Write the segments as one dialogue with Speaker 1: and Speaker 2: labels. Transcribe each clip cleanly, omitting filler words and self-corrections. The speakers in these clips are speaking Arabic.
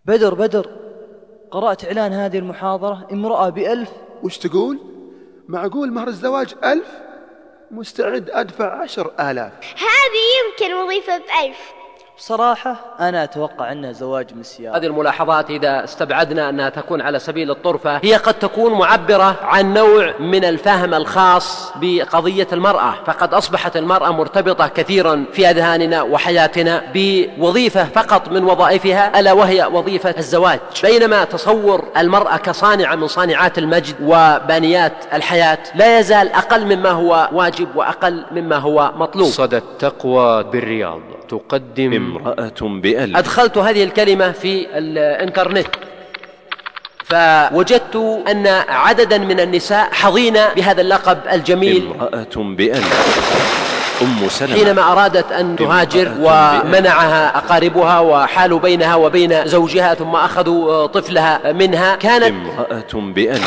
Speaker 1: بدر، قرأت إعلان هذه المحاضرة، امرأة ب1000.
Speaker 2: وش تقول؟ معقول مهر الزواج 1000؟ مستعد أدفع 10,000.
Speaker 3: هذه يمكن وظيفة ب1000.
Speaker 1: بصراحة أنا أتوقع أنها زواج مسيار.
Speaker 4: هذه الملاحظات إذا استبعدنا أنها تكون على سبيل الطرفة هي قد تكون معبرة عن نوع من الفهم الخاص بقضية المرأة، فقد أصبحت المرأة مرتبطة كثيرا في أذهاننا وحياتنا بوظيفة فقط من وظائفها، ألا وهي وظيفة الزواج، بينما تصور المرأة كصانعة من صانعات المجد وبانيات الحياة لا يزال أقل مما هو واجب وأقل مما هو مطلوب.
Speaker 5: صدى التقوى بالرياض تقدم امرأة ب1000.
Speaker 4: أدخلت هذه الكلمة في الإنترنت فوجدت أن عددا من النساء حظين بهذا اللقب الجميل
Speaker 5: امرأة ب1000. أم سلمة
Speaker 4: حينما أرادت أن تهاجر ومنعها أقاربها وحالوا بينها وبين زوجها ثم أخذوا طفلها منها، كانت
Speaker 5: امرأة ب1000.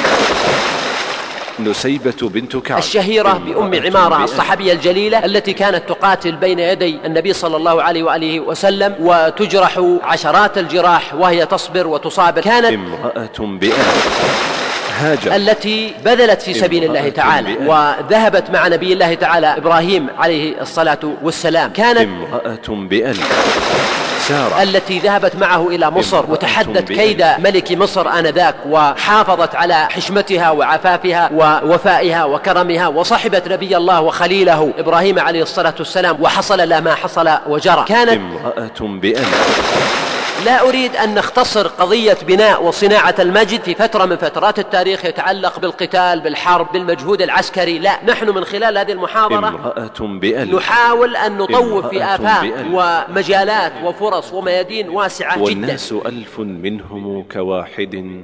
Speaker 5: نسيبة بنت كعب
Speaker 4: الشهيرة بأم عمارة الصحابية الجليلة التي كانت تقاتل بين يدي النبي صلى الله عليه وآله وسلم وتجرح عشرات الجراح وهي تصبر وتصابر. كانت
Speaker 5: امرأة ب1000. هاجر
Speaker 4: التي بذلت في سبيل الله تعالى وذهبت مع نبي الله تعالى إبراهيم عليه الصلاة والسلام. كانت
Speaker 5: امرأة ب1000. سارة
Speaker 4: التي ذهبت معه إلى مصر وتحدت كيد ملك مصر آنذاك وحافظت على حشمتها وعفافها ووفائها وكرمها، وصحبت نبي الله وخليله إبراهيم عليه الصلاة والسلام وحصل لا ما حصل وجرى. كانت
Speaker 5: امرأة ب1000.
Speaker 4: لا أريد أن نختصر قضية بناء وصناعة المجد في فترة من فترات التاريخ يتعلق بالقتال بالحرب بالمجهود العسكري، لا، نحن من خلال هذه المحاضرة
Speaker 5: امرأة ب1000
Speaker 4: نحاول أن نطوف في آفاق ومجالات وفرص وميادين واسعة جدا.
Speaker 5: والناس 1000 منهم كواحد،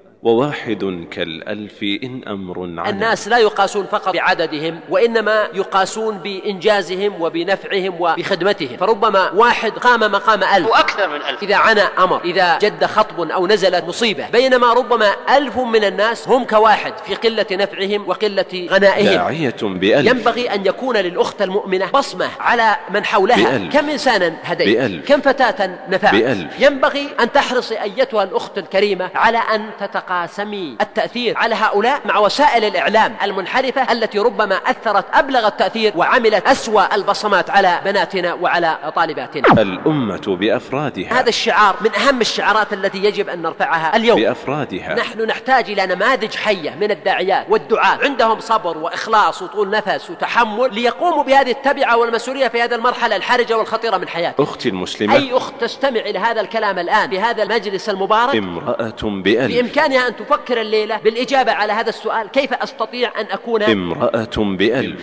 Speaker 5: وواحد كالألف إن أمر عنه.
Speaker 4: الناس لا يقاسون فقط بعددهم وإنما يقاسون بإنجازهم وبنفعهم وبخدمتهم، فربما واحد قام مقام 1000
Speaker 6: وأكثر من 1000
Speaker 4: إذا عانى أمر، إذا جد خطب أو نزلت مصيبة، بينما ربما 1000 من الناس هم كواحد في قلة نفعهم وقلة غنائهم.
Speaker 5: داعية ب1000.
Speaker 4: ينبغي أن يكون للأخت المؤمنة بصمة على من حولها. كم إنسانا هديت، كم فتاة نفعت. ينبغي أن تحرصي أيتها الأخت الكريمة على أن تقاسمي التأثير على هؤلاء مع وسائل الإعلام المنحرفة التي ربما أثرت أبلغ التأثير وعملت أسوأ البصمات على بناتنا وعلى طالباتنا.
Speaker 5: الأمة بأفرادها،
Speaker 4: هذا الشعار من أهم الشعارات التي يجب أن نرفعها اليوم
Speaker 5: بأفرادها.
Speaker 4: نحن نحتاج إلى نماذج حية من الداعيات والدعاة عندهم صبر وإخلاص وطول نفس وتحمل ليقوموا بهذه التبعة والمسؤولية في هذه المرحلة الحرجة والخطيرة من حياتهم.
Speaker 5: أختي المسلمة،
Speaker 4: أي أخت تستمع إلى هذا الكلام الآن في هذا المجلس المبارك،
Speaker 5: امرأة ب1000،
Speaker 4: بإمكانها أن تفكر الليلة بالإجابة على هذا السؤال: كيف أستطيع أن أكون
Speaker 5: امرأة ب1000؟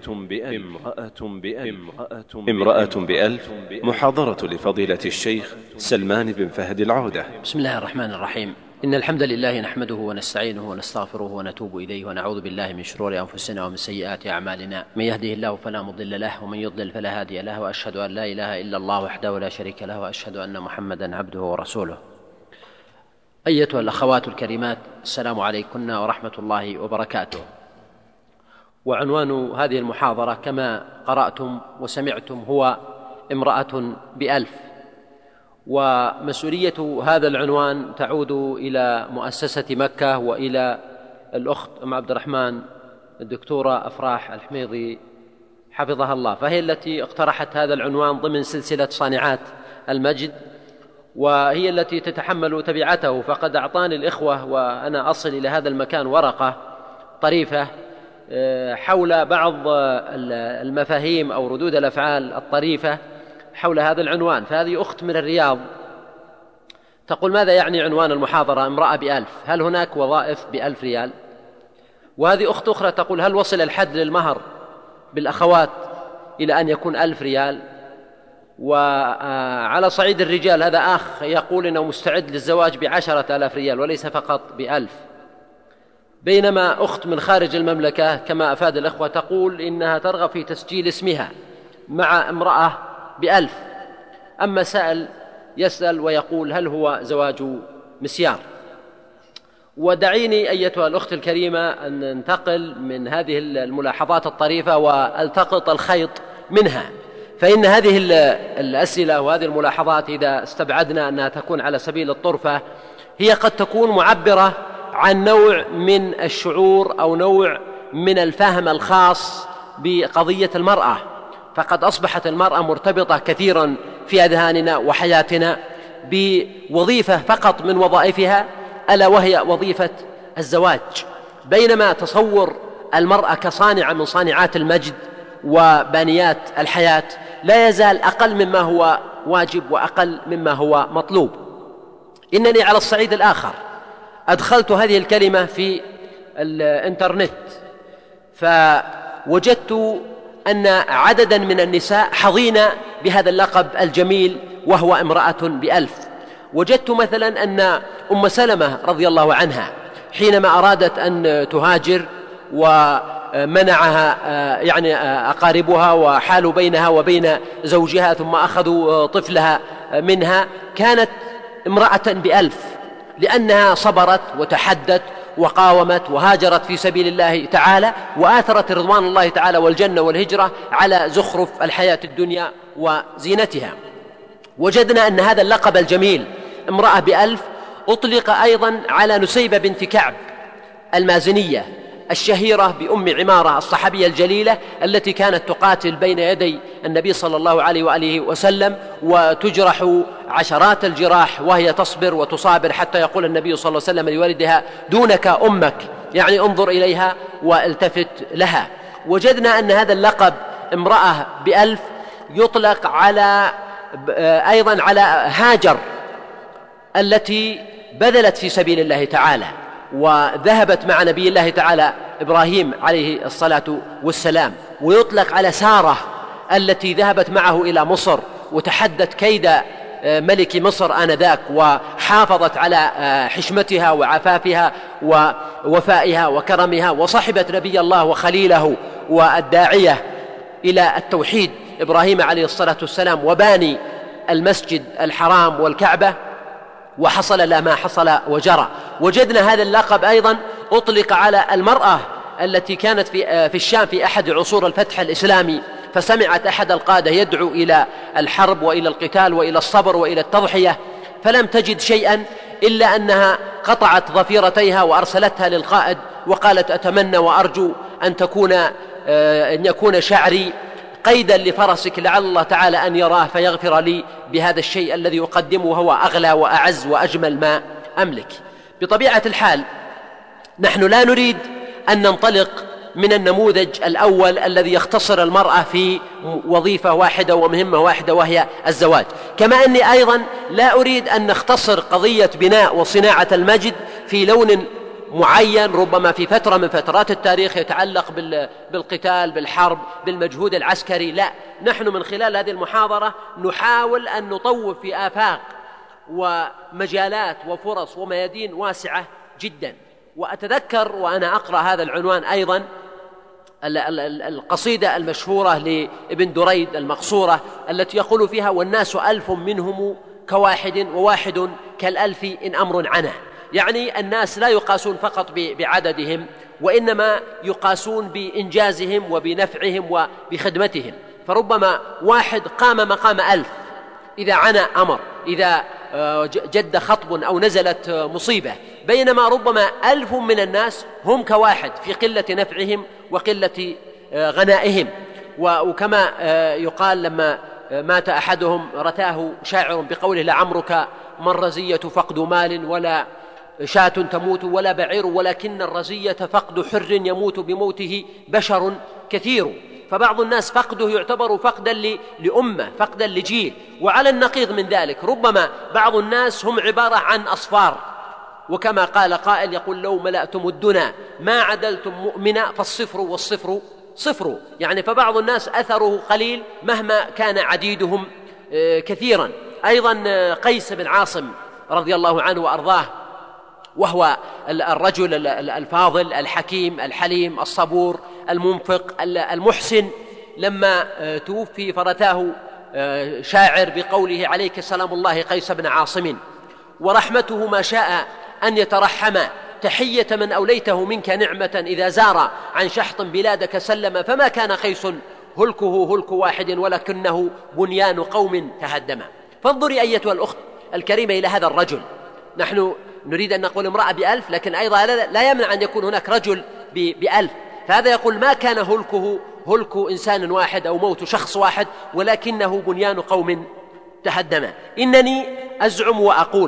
Speaker 5: امرأة ب1000. محاضرة لفضيلة الشيخ سلمان بن فهد العودة.
Speaker 4: بسم الله الرحمن الرحيم. إن الحمد لله نحمده ونستعينه ونستغفره ونتوب إليه ونعوذ بالله من شرور أنفسنا ومن سيئات أعمالنا. من يهده الله فلا مضل له ومن يضلل فلا هادي له، وأشهد أن لا إله إلا الله وحده لا شريك له، وأشهد أن محمدا عبده ورسوله. أيتها الأخوات الكريمات، السلام عليكم ورحمة الله وبركاته. وعنوان هذه المحاضرة كما قرأتم وسمعتم هو امرأة ب1000، ومسؤولية هذا العنوان تعود إلى مؤسسة مكة وإلى الأخت أم عبد الرحمن الدكتورة أفراح الحميضي حفظها الله، فهي التي اقترحت هذا العنوان ضمن سلسلة صانعات المجد، وهي التي تتحمل تبعته. فقد أعطاني الإخوة وأنا أصل إلى هذا المكان ورقة طريفة حول بعض المفاهيم أو ردود الأفعال الطريفة حول هذا العنوان. فهذه أخت من الرياض تقول: ماذا يعني عنوان المحاضرة امرأة ب1000؟ هل هناك وظائف ب1000 ريال؟ وهذه أخت أخرى تقول: هل وصل الحد للمهر بالأخوات إلى أن يكون 1000 ريال؟ وعلى صعيد الرجال هذا أخ يقول إنه مستعد للزواج ب10,000 ريال وليس فقط ب1000. بينما أخت من خارج المملكة كما أفاد الأخوة تقول إنها ترغب في تسجيل اسمها مع امرأة ب1000. أما سائل يسأل ويقول: هل هو زواج مسيار؟ ودعيني أيتها الأخت الكريمة أن ننتقل من هذه الملاحظات الطريفة والتقط الخيط منها. فإن هذه الأسئلة وهذه الملاحظات إذا استبعدنا أنها تكون على سبيل الطرفة هي قد تكون معبرة عن نوع من الشعور أو نوع من الفهم الخاص بقضية المرأة، فقد أصبحت المرأة مرتبطة كثيرا في أذهاننا وحياتنا بوظيفة فقط من وظائفها، ألا وهي وظيفة الزواج، بينما تصور المرأة كصانعة من صانعات المجد وبانيات الحياة لا يزال أقل مما هو واجب وأقل مما هو مطلوب. إنني على الصعيد الآخر أدخلت هذه الكلمة في الإنترنت فوجدت أن عددا من النساء حظين بهذا اللقب الجميل وهو امرأة ب1000. وجدت مثلا أن أم سلمة رضي الله عنها حينما أرادت أن تهاجر ومنعها يعني أقاربها وحالوا بينها وبين زوجها ثم أخذوا طفلها منها، كانت امرأة ب1000 لأنها صبرت وتحدت وقاومت وهاجرت في سبيل الله تعالى وآثرت رضوان الله تعالى والجنة والهجرة على زخرف الحياة الدنيا وزينتها. وجدنا أن هذا اللقب الجميل امرأة ب1000 أطلق أيضا على نسيبة بنت كعب المازنية الشهيرة بأم عمارة الصحابية الجليلة التي كانت تقاتل بين يدي النبي صلى الله عليه وآله وسلم وتجرح عشرات الجراح وهي تصبر وتصابر حتى يقول النبي صلى الله عليه وسلم لوالدها: دونك أمك، يعني انظر إليها والتفت لها. وجدنا أن هذا اللقب امرأة ب1000 يطلق على أيضا على هاجر التي بذلت في سبيل الله تعالى وذهبت مع نبي الله تعالى إبراهيم عليه الصلاة والسلام، ويطلق على سارة التي ذهبت معه إلى مصر وتحدت كيد ملك مصر آنذاك وحافظت على حشمتها وعفافها ووفائها وكرمها، وصحبت نبي الله وخليله والداعية إلى التوحيد إبراهيم عليه الصلاة والسلام وباني المسجد الحرام والكعبة، وحصل لا ما حصل وجرى. وجدنا هذا اللقب أيضا أطلق على المرأة التي كانت في الشام في أحد عصور الفتح الإسلامي، فسمعت أحد القادة يدعو إلى الحرب وإلى القتال وإلى الصبر وإلى التضحية، فلم تجد شيئا إلا أنها قطعت ضفيرتيها وأرسلتها للقائد وقالت: أتمنى وأرجو أن يكون شعري قيدا لفرسك لعل الله تعالى أن يراه فيغفر لي بهذا الشيء الذي يقدمه وهو أغلى وأعز وأجمل ما أملك. بطبيعة الحال نحن لا نريد أن ننطلق من النموذج الأول الذي يختصر المرأة في وظيفة واحدة ومهمة واحدة وهي الزواج، كما أني أيضا لا أريد أن نختصر قضية بناء وصناعة المجد في لون معين ربما في فترة من فترات التاريخ يتعلق بالقتال بالحرب بالمجهود العسكري. لا، نحن من خلال هذه المحاضرة نحاول أن نطوف في آفاق ومجالات وفرص وميادين واسعة جدا. وأتذكر وأنا أقرأ هذا العنوان أيضا القصيدة المشهورة لابن دريد المقصورة التي يقول فيها: والناس 1000 منهم كواحد وواحد كالألف إن أمر عنه. يعني الناس لا يقاسون فقط بعددهم وإنما يقاسون بإنجازهم وبنفعهم وبخدمتهم، فربما واحد قام مقام 1000 إذا عنى أمر، إذا جد خطب أو نزلت مصيبة، بينما ربما 1000 من الناس هم كواحد في قلة نفعهم وقلة غنائهم. وكما يقال لما مات أحدهم رثاه شاعر بقوله: لعمرك ما الرزية فقد مال ولا شاة تموت ولا بعير ولكن الرزية فقد حر يموت بموته بشر كثير. فبعض الناس فقده يعتبر فقدا لأمة، فقدا لجيل. وعلى النقيض من ذلك ربما بعض الناس هم عبارة عن أصفار، وكما قال قائل يقول: لو ملأتم الدنا ما عدلتم مؤمنا فالصفر والصفر صفر. يعني فبعض الناس أثره قليل مهما كان عديدهم كثيرا. أيضا قيس بن عاصم رضي الله عنه وأرضاه، وهو الرجل الفاضل الحكيم الحليم الصبور المنفق المحسن، لما توفي فرثاه شاعر بقوله عليك سلام الله قيس بن عاصم: ورحمته ما شاء أن يترحم تحية من أوليته منك نعمة إذا زار عن شحط بلادك سلم، فما كان قيس هلكه هلك واحد ولكنه بنيان قوم تهدم. فانظري أيتها الأخت الكريمة إلى هذا الرجل. نحن نريد أن نقول امرأة ب1000، لكن أيضا لا يمنع أن يكون هناك رجل ب1000. فهذا يقول ما كان هلكه هلك إنسان واحد أو موت شخص واحد، ولكنه بنيان قوم تهدم. إنني أزعم وأقول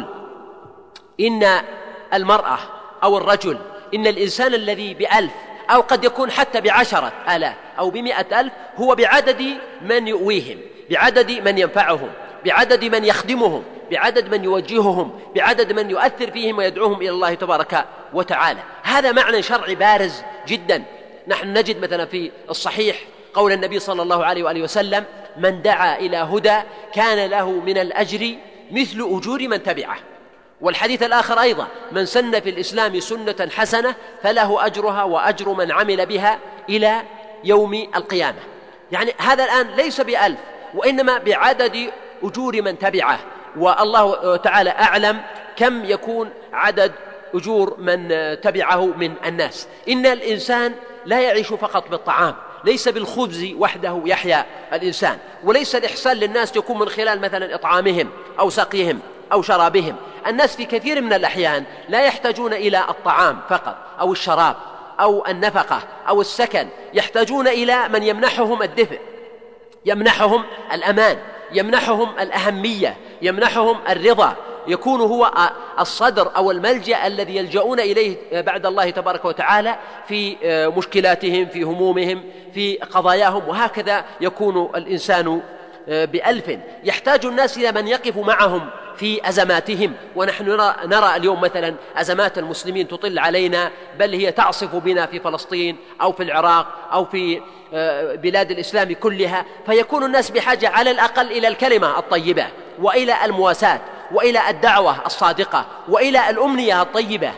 Speaker 4: إن المرأة أو الرجل، إن الإنسان الذي ب1000 أو قد يكون حتى ب10,000 أو ب100,000 هو بعدد من يؤويهم، بعدد من ينفعهم، بعدد من يخدمهم، بعدد من يوجههم، بعدد من يؤثر فيهم ويدعوهم إلى الله تبارك وتعالى. هذا معنى شرعي بارز جدا. نحن نجد مثلا في الصحيح قول النبي صلى الله عليه وآله وسلم: من دعا إلى هدى كان له من الأجر مثل أجور من تبعه. والحديث الآخر أيضا: من سن في الإسلام سنة حسنة فله أجرها وأجر من عمل بها إلى يوم القيامة. يعني هذا الآن ليس ب1000، وإنما بعدد أجور من تبعه، والله تعالى أعلم كم يكون عدد أجور من تبعه من الناس. إن الإنسان لا يعيش فقط بالطعام، ليس بالخبز وحده يحيا الإنسان، وليس الإحسان للناس يكون من خلال مثلا إطعامهم أو سقيهم أو شرابهم. الناس في كثير من الأحيان لا يحتاجون إلى الطعام فقط أو الشراب أو النفقة أو السكن، يحتاجون إلى من يمنحهم الدفء، يمنحهم الأمان، يمنحهم الأهمية، يمنحهم الرضا، يكون هو الصدر أو الملجأ الذي يلجؤون إليه بعد الله تبارك وتعالى في مشكلاتهم، في همومهم، في قضاياهم. وهكذا يكون الإنسان ب1000. يحتاج الناس إلى من يقف معهم في أزماتهم. ونحن نرى اليوم مثلا أزمات المسلمين تطل علينا، بل هي تعصف بنا في فلسطين أو في العراق أو في بلاد الإسلام كلها. فيكون الناس بحاجة على الأقل إلى الكلمة الطيبة، وإلى المواساة، وإلى الدعوة الصادقة، وإلى الأمنية الطيبة،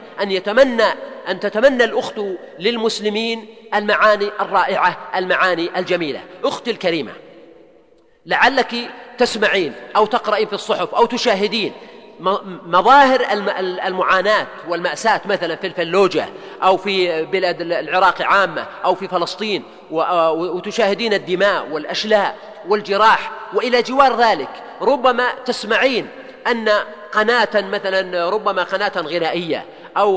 Speaker 4: أن تتمنى الأخت للمسلمين المعاني الرائعة، المعاني الجميلة. أختي الكريمة، لعلك تسمعين أو تقرأين في الصحف أو تشاهدين مظاهر المعاناة والمأساة مثلا في الفلوجة أو في بلاد العراق عامة أو في فلسطين، وتشاهدين الدماء والأشلاء والجراح. وإلى جوار ذلك ربما تسمعين أن قناة مثلا، ربما قناة غنائية أو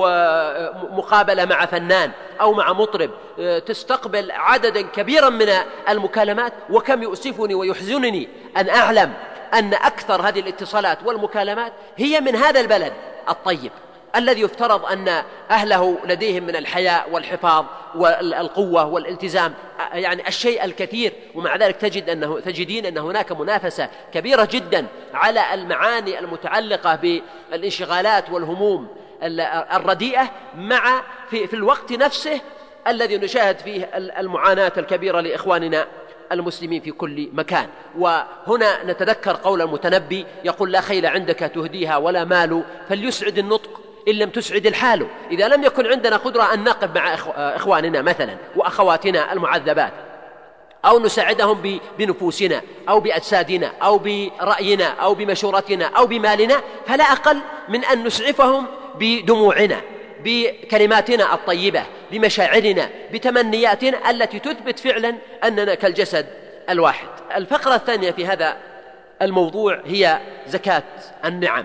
Speaker 4: مقابلة مع فنان أو مع مطرب تستقبل عددا كبيرا من المكالمات. وكم يؤسفني ويحزنني أن أعلم أن أكثر هذه الاتصالات والمكالمات هي من هذا البلد الطيب الذي يفترض أن أهله لديهم من الحياء والحفاظ والقوة والالتزام، يعني الشيء الكثير. ومع ذلك تجدين أن هناك منافسة كبيرة جدا على المعاني المتعلقة بالانشغالات والهموم الرديئة، مع في الوقت نفسه الذي نشاهد فيه المعاناة الكبيرة لإخواننا المسلمين في كل مكان. وهنا نتذكر قول المتنبي يقول: لا خيل عندك تهديها ولا مال، فليسعد النطق إن لم تسعد الحال. إذا لم يكن عندنا قدرة أن نقف مع إخواننا مثلا وأخواتنا المعذبات، أو نساعدهم بنفوسنا أو بأجسادنا أو برأينا أو بمشورتنا أو بمالنا، فلا أقل من أن نسعفهم بدموعنا، بكلماتنا الطيبة، بمشاعرنا، بتمنياتنا التي تثبت فعلا أننا كالجسد الواحد. الفقرة الثانية في هذا الموضوع هي زكاة النعم.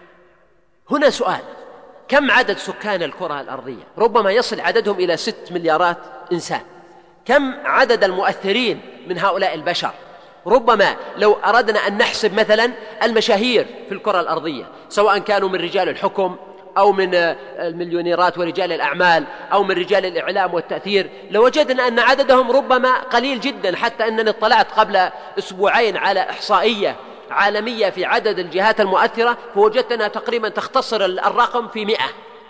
Speaker 4: هنا سؤال: كم عدد سكان الكرة الأرضية؟ ربما يصل عددهم إلى 6 مليارات إنسان. كم عدد المؤثرين من هؤلاء البشر؟ ربما لو أردنا أن نحسب مثلا المشاهير في الكرة الأرضية، سواء كانوا من رجال الحكم أو من المليونيرات ورجال الأعمال أو من رجال الإعلام والتأثير، لوجدنا أن عددهم ربما قليل جدا. حتى أنني اطلعت قبل أسبوعين على إحصائية عالمية في عدد الجهات المؤثرة، فوجدت أنها تقريبا تختصر الرقم في 100،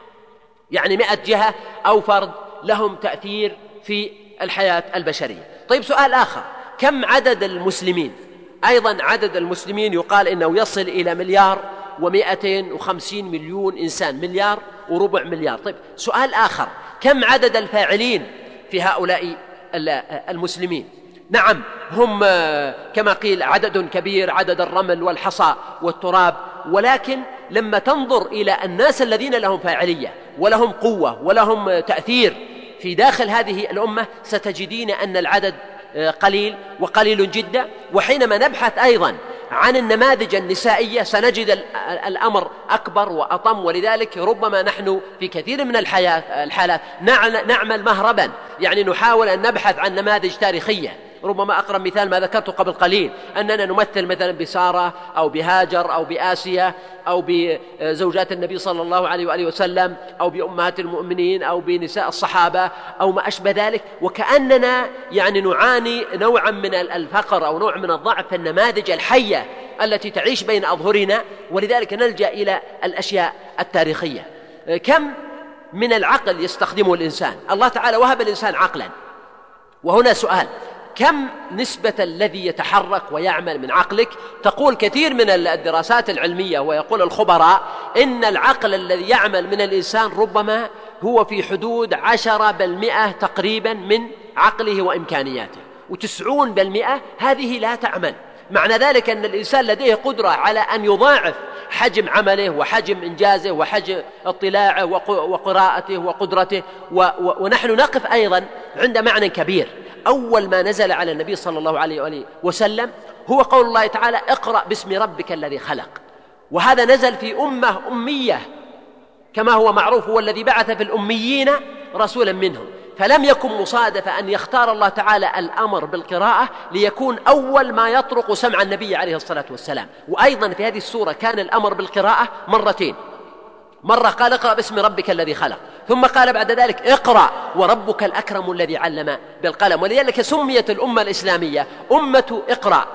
Speaker 4: يعني 100 جهة أو فرد لهم تأثير في الحياة البشرية. طيب، سؤال آخر: كم عدد المسلمين؟ أيضا عدد المسلمين يقال إنه يصل إلى 1,250,000,000 إنسان، 1,4 مليار. طيب، سؤال آخر: كم عدد الفاعلين في هؤلاء المسلمين؟ نعم، هم كما قيل عدد كبير، عدد الرمل والحصى والتراب، ولكن لما تنظر إلى الناس الذين لهم فاعلية ولهم قوة ولهم تأثير في داخل هذه الأمة، ستجدين أن العدد قليل وقليل جدا. وحينما نبحث أيضا عن النماذج النسائية سنجد الأمر أكبر وأطم، ولذلك ربما نحن في كثير من الحالات نعمل مهربا، يعني نحاول أن نبحث عن نماذج تاريخية. ربما أقرب مثال ما ذكرته قبل قليل، أننا نمثل مثلا بسارة أو بهاجر أو بآسيا أو بزوجات النبي صلى الله عليه وآله وسلم أو بأمهات المؤمنين أو بنساء الصحابة أو ما أشبه ذلك، وكأننا يعني نعاني نوعا من الفقر أو نوع من الضعف في النماذج الحية التي تعيش بين أظهرنا، ولذلك نلجأ إلى الأشياء التاريخية. كم من العقل يستخدمه الإنسان؟ الله تعالى وهب الإنسان عقلا، وهنا سؤال: كم نسبة الذي يتحرك ويعمل من عقلك؟ تقول كثير من الدراسات العلمية ويقول الخبراء إن العقل الذي يعمل من الإنسان ربما هو في حدود 10% تقريبا من عقله وإمكانياته، و90% هذه لا تعمل. معنى ذلك أن الإنسان لديه قدرة على أن يضاعف حجم عمله وحجم إنجازه وحجم اطلاعه وقراءته وقدرته. ونحن نقف أيضا عند معنى كبير. أول ما نزل على النبي صلى الله عليه وآله وسلم هو قول الله تعالى: اقرأ باسم ربك الذي خلق. وهذا نزل في أمة أمية كما هو معروف، هو الذي بعث في الأميين رسولا منهم. فلم يكن مصادفة أن يختار الله تعالى الأمر بالقراءة ليكون أول ما يطرق سمع النبي عليه الصلاة والسلام. وأيضا في هذه السورة كان الأمر بالقراءة مرتين، مرة قال: اقرأ باسم ربك الذي خلق، ثم قال بعد ذلك: اقرأ وربك الأكرم الذي علم بالقلم. ولذلك سميت الأمة الإسلامية أمة اقرأ،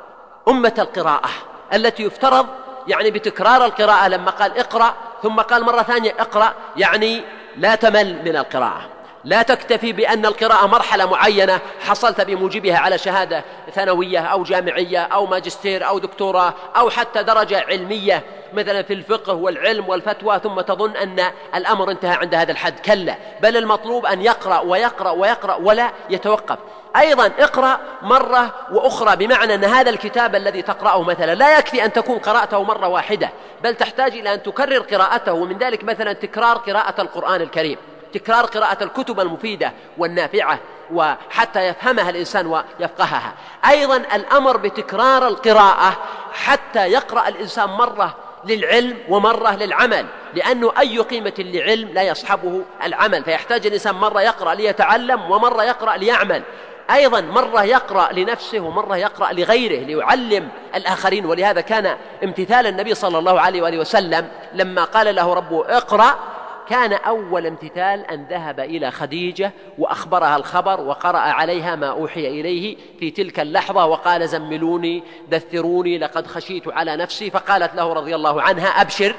Speaker 4: أمة القراءة، التي يفترض يعني بتكرار القراءة. لما قال اقرأ ثم قال مرة ثانية اقرأ، يعني لا تمل من القراءة، لا تكتفي بأن القراءة مرحلة معينة حصلت بموجبها على شهادة ثانوية أو جامعية أو ماجستير أو دكتوراه أو حتى درجة علمية مثلا في الفقه والعلم والفتوى، ثم تظن أن الأمر انتهى عند هذا الحد. كلا، بل المطلوب أن يقرأ ويقرأ ويقرأ ولا يتوقف. أيضا اقرأ مرة وأخرى، بمعنى أن هذا الكتاب الذي تقرأه مثلا لا يكفي أن تكون قرأته مرة واحدة، بل تحتاج إلى أن تكرر قراءته. ومن ذلك مثلا تكرار قراءة القرآن الكريم، تكرار قراءة الكتب المفيدة والنافعة وحتى يفهمها الإنسان ويفقهها. أيضا الأمر بتكرار القراءة حتى يقرأ الإنسان مرة للعلم ومرة للعمل، لأنه أي قيمة لعلم لا يصحبه العمل، فيحتاج الإنسان مرة يقرأ ليتعلم ومرة يقرأ ليعمل. أيضا مرة يقرأ لنفسه ومرة يقرأ لغيره ليعلم الآخرين. ولهذا كان امتثال النبي صلى الله عليه وآله وسلم لما قال له ربه اقرأ، كان أول امتثال أن ذهب إلى خديجة وأخبرها الخبر وقرأ عليها ما أوحي إليه في تلك اللحظة، وقال: زملوني دثروني لقد خشيت على نفسي. فقالت له رضي الله عنها: أبشر،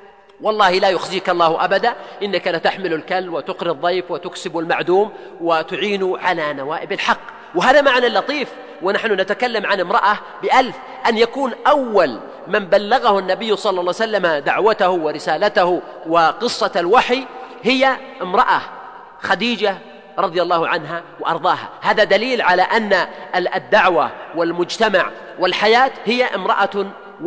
Speaker 4: والله لا يخزيك الله أبدا، إنك لتحمل الكل وتقري الضيف وتكسب المعدوم وتعين على نوائب الحق. وهذا معنى لطيف. ونحن نتكلم عن امرأة ب1000، أن يكون أول من بلغه النبي صلى الله عليه وسلم دعوته ورسالته وقصة الوحي هي امرأة خديجة رضي الله عنها وأرضاها. هذا دليل على أن الدعوة والمجتمع والحياة هي امرأة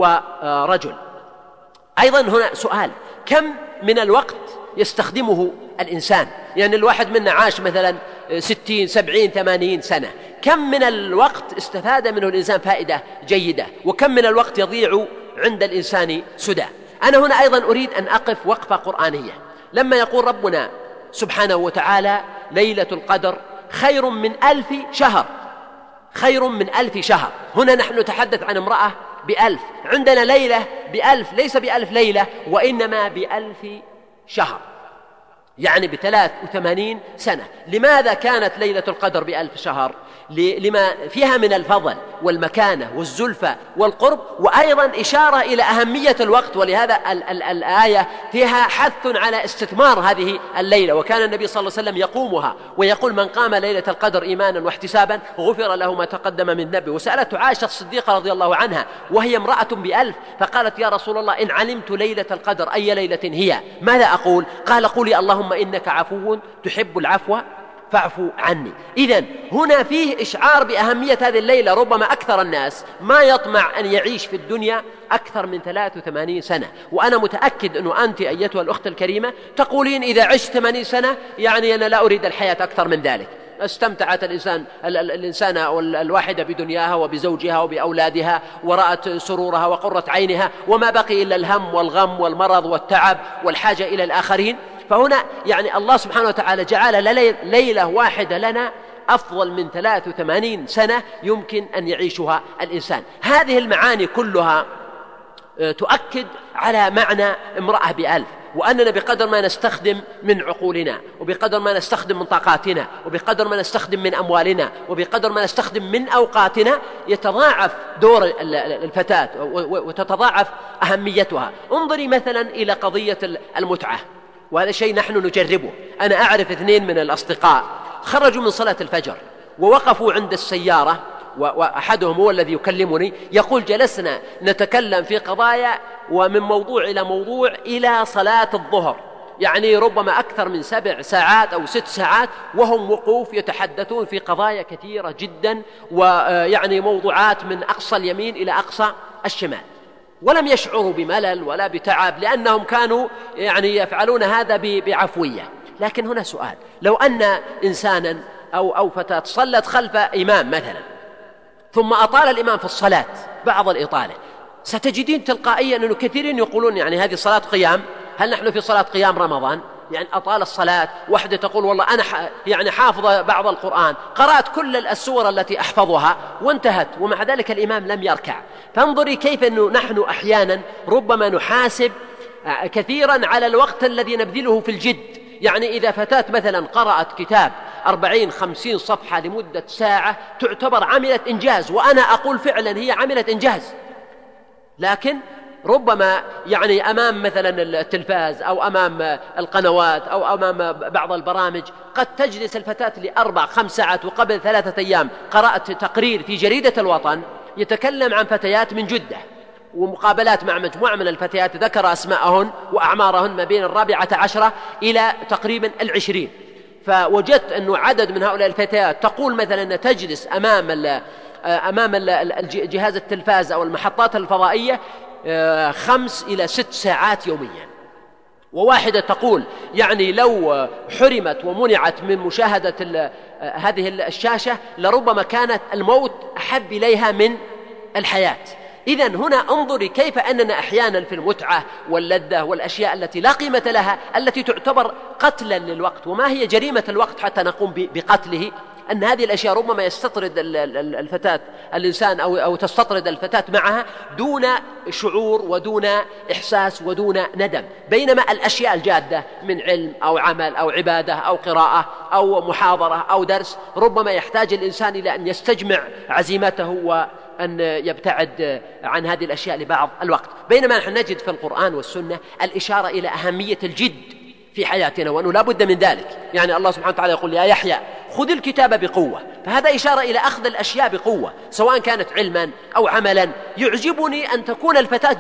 Speaker 4: ورجل. أيضا هنا سؤال: كم من الوقت يستخدمه الإنسان؟ يعني الواحد منا عاش مثلا 60 70 80 سنة، كم من الوقت استفاد منه الإنسان فائدة جيدة، وكم من الوقت يضيع عند الإنسان سدى؟ أنا هنا أيضا أريد أن أقف وقفة قرآنية. لما يقول ربنا سبحانه وتعالى: ليلة القدر خير من 1000 شهر، خير من 1000 شهر، هنا نحن نتحدث عن امرأة ب1000. عندنا ليلة ب1000، ليس ب1000 ليلة، وإنما ب1000 شهر، يعني ب83 سنة. لماذا كانت ليلة القدر ب1000 شهر؟ لما فيها من الفضل والمكانة والزلفة والقرب، وأيضا إشارة إلى أهمية الوقت. ولهذا الآية فيها حث على استثمار هذه الليلة. وكان النبي صلى الله عليه وسلم يقومها ويقول: من قام ليلة القدر إيمانا واحتسابا غفر له ما تقدم من ذنبه. وسألت عائشة الصديقة رضي الله عنها وهي امرأة ب1000، فقالت: يا رسول الله، إن علمت ليلة القدر أي ليلة هي ماذا أقول؟ قال: قولي اللهم إنك عفو تحب العفو فاعفوا عني. إذن هنا فيه إشعار بأهمية هذه الليلة. ربما أكثر الناس ما يطمع أن يعيش في الدنيا أكثر من 83 سنة، وأنا متأكد أنه أنت أيتها الأخت الكريمة تقولين: إذا عشت 80 سنة يعني أنا لا أريد الحياة أكثر من ذلك. استمتعت الإنسان أو الواحدة بدنياها وبزوجها وبأولادها ورأت سرورها وقرة عينها، وما بقي إلا الهم والغم والمرض والتعب والحاجة إلى الآخرين. فهنا يعني الله سبحانه وتعالى جعل ليلة واحدة لنا أفضل من 83 سنة يمكن أن يعيشها الإنسان. هذه المعاني كلها تؤكد على معنى امرأة ب1000، وأننا بقدر ما نستخدم من عقولنا، وبقدر ما نستخدم من طاقاتنا، وبقدر ما نستخدم من أموالنا، وبقدر ما نستخدم من أوقاتنا، يتضاعف دور الفتاة وتتضاعف أهميتها. انظري مثلا إلى قضية المتعة، وهذا شيء نحن نجربه. أنا أعرف 2 من الأصدقاء خرجوا من صلاة الفجر ووقفوا عند السيارة، وأحدهم هو الذي يكلمني يقول جلسنا نتكلم في قضايا ومن موضوع إلى موضوع إلى صلاة الظهر، يعني ربما أكثر من 7 ساعات أو 6 ساعات، وهم وقوف يتحدثون في قضايا كثيرة جدا، ويعني موضوعات من أقصى اليمين إلى أقصى الشمال، ولم يشعروا بملل ولا بتعب لأنهم كانوا يعني يفعلون هذا بعفوية. لكن هنا سؤال: لو أن إنسانا أو فتاة صلت خلف إمام مثلا، ثم أطال الإمام في الصلاة بعض الإطالة، ستجدين تلقائيا أنه كثيرين يقولون يعني هذه صلاة قيام، هل نحن في صلاة قيام رمضان؟ يعني أطال الصلاة. واحدة تقول والله أنا يعني حافظة بعض القرآن، قرأت كل السور التي أحفظها وانتهت، ومع ذلك الإمام لم يركع. فانظري كيف أنه نحن أحيانا ربما نحاسب كثيرا على الوقت الذي نبذله في الجد. يعني إذا فتاة مثلا قرأت كتاب 40-50 صفحة لمدة ساعة تعتبر عملت إنجاز، وأنا أقول فعلا هي عملت إنجاز، لكن ربما يعني أمام مثلا التلفاز أو أمام القنوات أو أمام بعض البرامج قد تجلس الفتاة ل4-5 ساعات. وقبل 3 أيام قرأت تقرير في جريدة الوطن يتكلم عن فتيات من جدة، ومقابلات مع مجموعة من الفتيات ذكر أسماءهن وأعمارهن ما بين 14 إلى تقريبا 20. فوجدت أنه عدد من هؤلاء الفتيات تقول مثلا أن تجلس أمام جهاز التلفاز أو المحطات الفضائية 5 إلى 6 ساعات يوميا. وواحدة تقول يعني لو حرمت ومنعت من مشاهدة هذه الشاشة لربما كانت الموت أحب إليها من الحياة. إذن هنا انظري كيف أننا أحيانا في المتعة واللذة والأشياء التي لا قيمة لها، التي تعتبر قتلا للوقت. وما هي جريمة الوقت حتى نقوم بقتله؟ أن هذه الأشياء ربما يستطرد الفتاة الإنسان أو تستطرد الفتاة معها دون شعور ودون إحساس ودون ندم، بينما الأشياء الجادة من علم أو عمل أو عبادة أو قراءة أو محاضرة أو درس ربما يحتاج الإنسان إلى أن يستجمع عزيمته وأن يبتعد عن هذه الأشياء لبعض الوقت. بينما نحن نجد في القرآن والسنة الإشارة إلى أهمية الجد في حياتنا، وأنه لا بد من ذلك. يعني الله سبحانه وتعالى يقول يا يحيى خذ الكتاب بقوة، فهذا إشارة إلى أخذ الأشياء بقوة سواء كانت علما أو عملا. يعجبني أن تكون الفتاة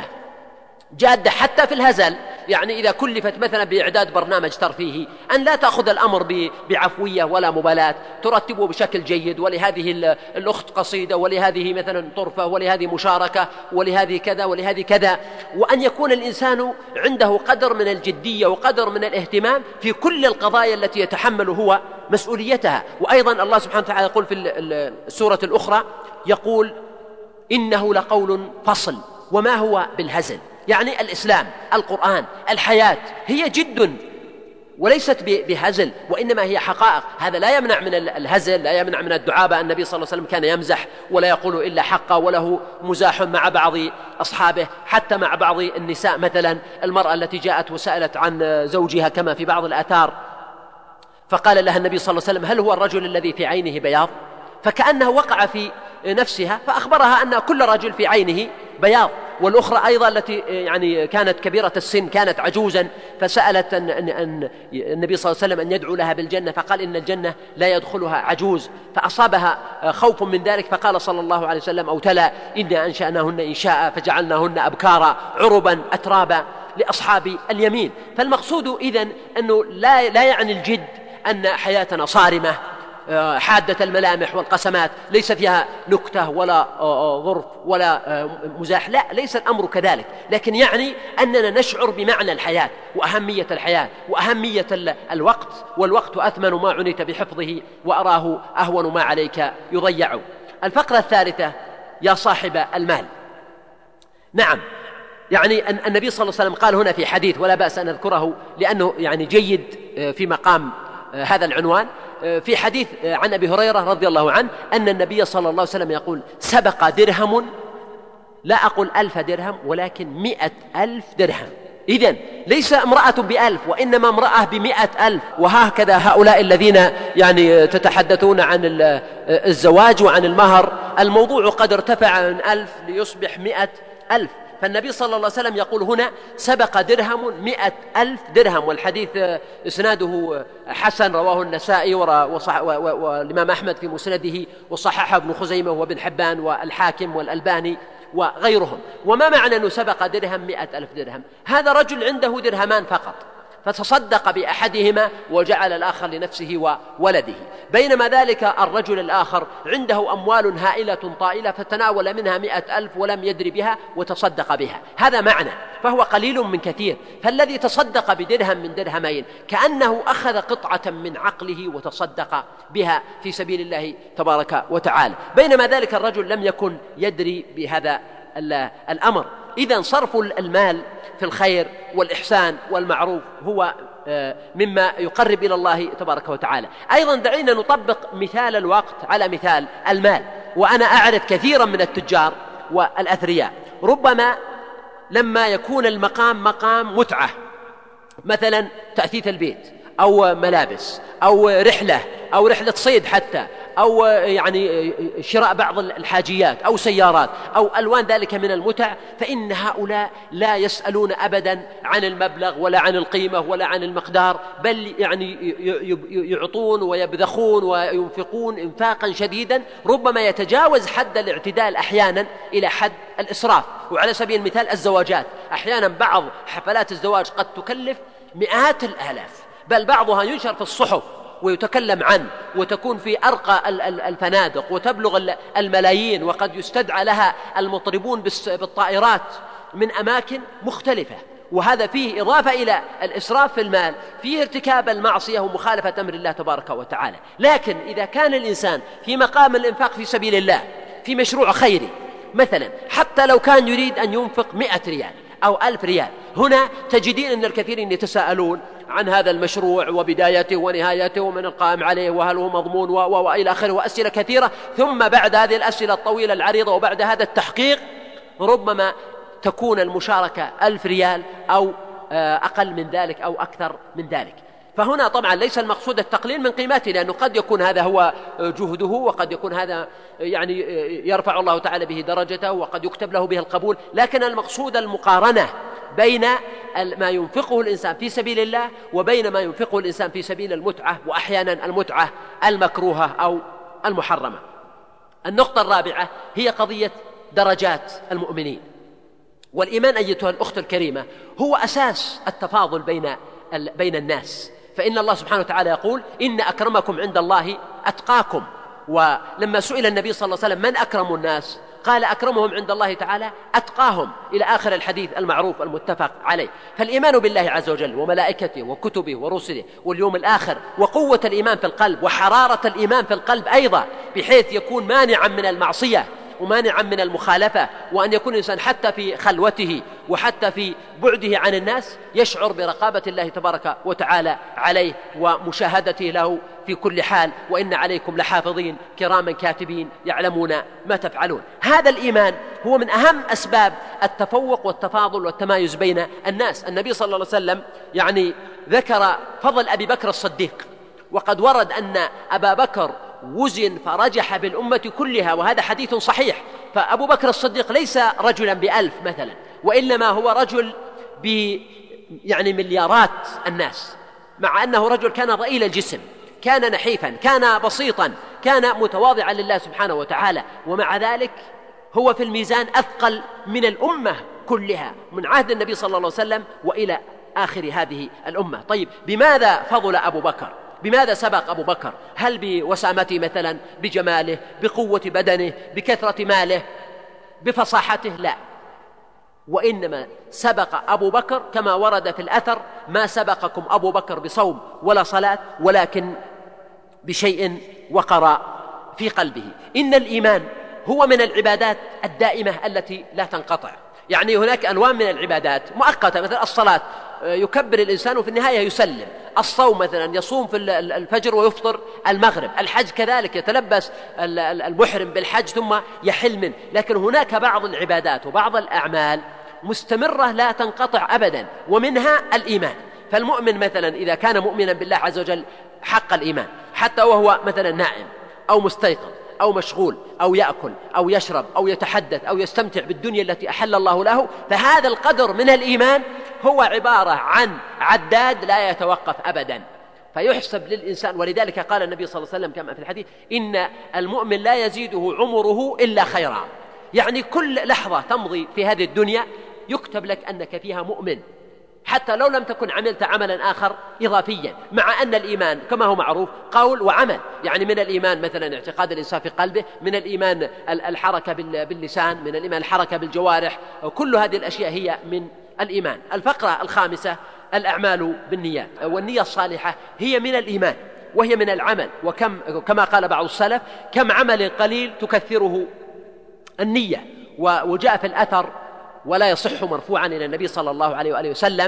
Speaker 4: جادة حتى في الهزل. يعني إذا كلفت مثلا بإعداد برنامج ترفيهي أن لا تأخذ الأمر بعفوية ولا مبالاة، ترتبه بشكل جيد، ولهذه الأخت قصيدة، ولهذه مثلا طرفة، ولهذه مشاركة، ولهذه كذا ولهذه كذا. وأن يكون الإنسان عنده قدر من الجدية وقدر من الاهتمام في كل القضايا التي يتحمل هو مسؤوليتها. وأيضا الله سبحانه وتعالى يقول في السورة الأخرى يقول إنه لقول فصل وما هو بالهزل. يعني الإسلام، القرآن، الحياة هي جد وليست بهزل، وإنما هي حقائق. هذا لا يمنع من الهزل، لا يمنع من الدعابة. النبي صلى الله عليه وسلم كان يمزح ولا يقول إلا حقا، وله مزاح مع بعض أصحابه حتى مع بعض النساء. مثلا المرأة التي جاءت وسألت عن زوجها كما في بعض الآثار، فقال لها النبي صلى الله عليه وسلم هل هو الرجل الذي في عينه بياض؟ فكأنه وقع في نفسها فأخبرها أن كل رجل في عينه بياض. والأخرى أيضا التي يعني كانت كبيرة السن، كانت عجوزا، فسألت أن النبي صلى الله عليه وسلم أن يدعو لها بالجنة، فقال إن الجنة لا يدخلها عجوز، فأصابها خوف من ذلك، فقال صلى الله عليه وسلم أو تلا إنا أنشأناهن إنشاء فجعلناهن أبكارا عربا أترابا لأصحاب اليمين. فالمقصود إذن أنه لا يعني الجد أن حياتنا صارمة حادة الملامح والقسمات، ليس فيها نكتة ولا ظرف ولا مزاح، لا، ليس الأمر كذلك، لكن يعني أننا نشعر بمعنى الحياة وأهمية الحياة وأهمية الوقت، والوقت أثمن ما عنيت بحفظه وأراه أهون ما عليك يضيع. الفقرة الثالثة: يا صاحب المال. نعم، يعني النبي صلى الله عليه وسلم قال هنا في حديث، ولا بأس أن أذكره لأنه يعني جيد في مقام هذا العنوان، في حديث عن أبي هريرة رضي الله عنه أن النبي صلى الله عليه وسلم يقول: سبق درهم، لا أقول 1000 درهم ولكن 100,000 درهم. إذن ليس امرأة ب1000 وإنما امرأة ب100,000. وهكذا هؤلاء الذين يعني تتحدثون عن الزواج وعن المهر، الموضوع قد ارتفع من 1000 ليصبح 100,000. فالنبي صلى الله عليه وسلم يقول هنا: سبق درهم 100,000 درهم. والحديث إسناده حسن، رواه النسائي والإمام أحمد في مسنده، وصححه ابن خزيمة وابن حبان والحاكم والألباني وغيرهم. وما معنى أنه سبق درهم 100,000 درهم؟ هذا رجل عنده درهمان فقط، فتصدق بأحدهما وجعل الآخر لنفسه وولده، بينما ذلك الرجل الآخر عنده أموال هائلة طائلة فتناول منها 100,000 ولم يدري بها وتصدق بها. هذا معنى، فهو قليل من كثير. فالذي تصدق بدرهم من درهمين كأنه أخذ قطعة من عقله وتصدق بها في سبيل الله تبارك وتعالى، بينما ذلك الرجل لم يكن يدري بهذا الأمر. إذن صرف المال في الخير والإحسان والمعروف هو مما يقرب إلى الله تبارك وتعالى. أيضا دعينا نطبق مثال الوقت على مثال المال. وأنا أعرف كثيرا من التجار والأثرياء ربما لما يكون المقام مقام متعة، مثلا تأثيث البيت أو ملابس أو رحلة صيد حتى، أو يعني شراء بعض الحاجيات أو سيارات أو ألوان ذلك من المتع، فإن هؤلاء لا يسألون أبدا عن المبلغ ولا عن القيمة ولا عن المقدار، بل يعني يعطون ويبذخون وينفقون إنفاقا شديدا ربما يتجاوز حد الاعتدال أحيانا إلى حد الإسراف. وعلى سبيل المثال الزواجات، أحيانا بعض حفلات الزواج قد تكلف مئات الآلاف، بل بعضها ينشر في الصحف ويتكلم عنه، وتكون في أرقى الفنادق وتبلغ الملايين، وقد يستدعى لها المطربون بالطائرات من أماكن مختلفة. وهذا فيه إضافة إلى الإسراف في المال، فيه ارتكاب المعصية ومخالفة أمر الله تبارك وتعالى. لكن إذا كان الإنسان في مقام الإنفاق في سبيل الله في مشروع خيري مثلا، حتى لو كان يريد أن ينفق 100 ريال أو 1000 ريال، هنا تجدين أن الكثيرين يتساءلون عن هذا المشروع وبدايته ونهايته ومن القائم عليه وهل هو مضمون وإلى آخره، وأسئلة كثيرة. ثم بعد هذه الأسئلة الطويلة العريضة وبعد هذا التحقيق ربما تكون المشاركة 1000 ريال أو أقل من ذلك أو أكثر من ذلك. فهنا طبعا ليس المقصود التقليل من قيمته، لأنه قد يكون هذا هو جهده، وقد يكون هذا يعني يرفع الله تعالى به درجته، وقد يكتب له به القبول، لكن المقصود المقارنة بين ما ينفقه الإنسان في سبيل الله وبين ما ينفقه الإنسان في سبيل المتعة، وأحيانا المتعة المكروهة أو المحرمة. النقطة الرابعة هي قضية درجات المؤمنين. والإيمان أيتها الأخت الكريمة هو أساس التفاضل بين الناس، فإن الله سبحانه وتعالى يقول: إن أكرمكم عند الله أتقاكم. ولما سئل النبي صلى الله عليه وسلم من أكرم الناس، قال: أكرمهم عند الله تعالى أتقاهم، إلى آخر الحديث المعروف المتفق عليه. فالإيمان بالله عز وجل وملائكته وكتبه ورسله واليوم الآخر، وقوة الإيمان في القلب وحرارة الإيمان في القلب أيضا، بحيث يكون مانعا من المعصية ومانعا من المخالفة، وأن يكون الإنسان حتى في خلوته وحتى في بعده عن الناس يشعر برقابة الله تبارك وتعالى عليه ومشاهدته له في كل حال. وإن عليكم لحافظين كراما كاتبين يعلمون ما تفعلون. هذا الإيمان هو من أهم أسباب التفوق والتفاضل والتمايز بين الناس. النبي صلى الله عليه وسلم يعني ذكر فضل أبي بكر الصديق، وقد ورد أن أبا بكر وزن فرجح بالأمة كلها، وهذا حديث صحيح. فأبو بكر الصديق ليس رجلا ب1000 مثلا، وإنما هو رجل يعني مليارات الناس، مع أنه رجل كان ضئيل الجسم، كان نحيفا، كان بسيطا، كان متواضعا لله سبحانه وتعالى، ومع ذلك هو في الميزان أثقل من الأمة كلها من عهد النبي صلى الله عليه وسلم وإلى آخر هذه الأمة. طيب، بماذا فضل أبو بكر؟ بماذا سبق أبو بكر؟ هل بوسامته مثلا، بجماله، بقوة بدنه، بكثرة ماله، بفصاحته؟ لا، وإنما سبق أبو بكر كما ورد في الأثر: ما سبقكم أبو بكر بصوم ولا صلاة ولكن بشيء وقر في قلبه. إن الإيمان هو من العبادات الدائمة التي لا تنقطع. يعني هناك أنواع من العبادات مؤقتة، مثل الصلاة يكبر الإنسان وفي النهاية يسلم، الصوم مثلا يصوم في الفجر ويفطر المغرب، الحج كذلك يتلبس المحرم بالحج ثم يحل منه. لكن هناك بعض العبادات وبعض الأعمال مستمرة لا تنقطع أبدا، ومنها الإيمان. فالمؤمن مثلا إذا كان مؤمنا بالله عز وجل حق الإيمان، حتى وهو مثلا نائم أو مستيقظ أو مشغول أو يأكل أو يشرب أو يتحدث أو يستمتع بالدنيا التي أحل الله له، فهذا القدر من الإيمان هو عبارة عن عداد لا يتوقف أبدا، فيحسب للإنسان. ولذلك قال النبي صلى الله عليه وسلم كما في الحديث: إن المؤمن لا يزيده عمره إلا خيرا. يعني كل لحظة تمضي في هذه الدنيا يكتب لك أنك فيها مؤمن، حتى لو لم تكن عملت عملا آخر إضافيا، مع أن الإيمان كما هو معروف قول وعمل. يعني من الإيمان مثلا اعتقاد الإنسان في قلبه، من الإيمان الحركة باللسان، من الإيمان الحركة بالجوارح، كل هذه الأشياء هي من الإيمان. الفقرة الخامسة: الأعمال بالنيات. والنية الصالحة هي من الإيمان وهي من العمل، وكما قال بعض السلف: كم عمل قليل تكثره النية. وجاء في الأثر ولا يصح مرفوعا إلى النبي صلى الله عليه وآله وسلم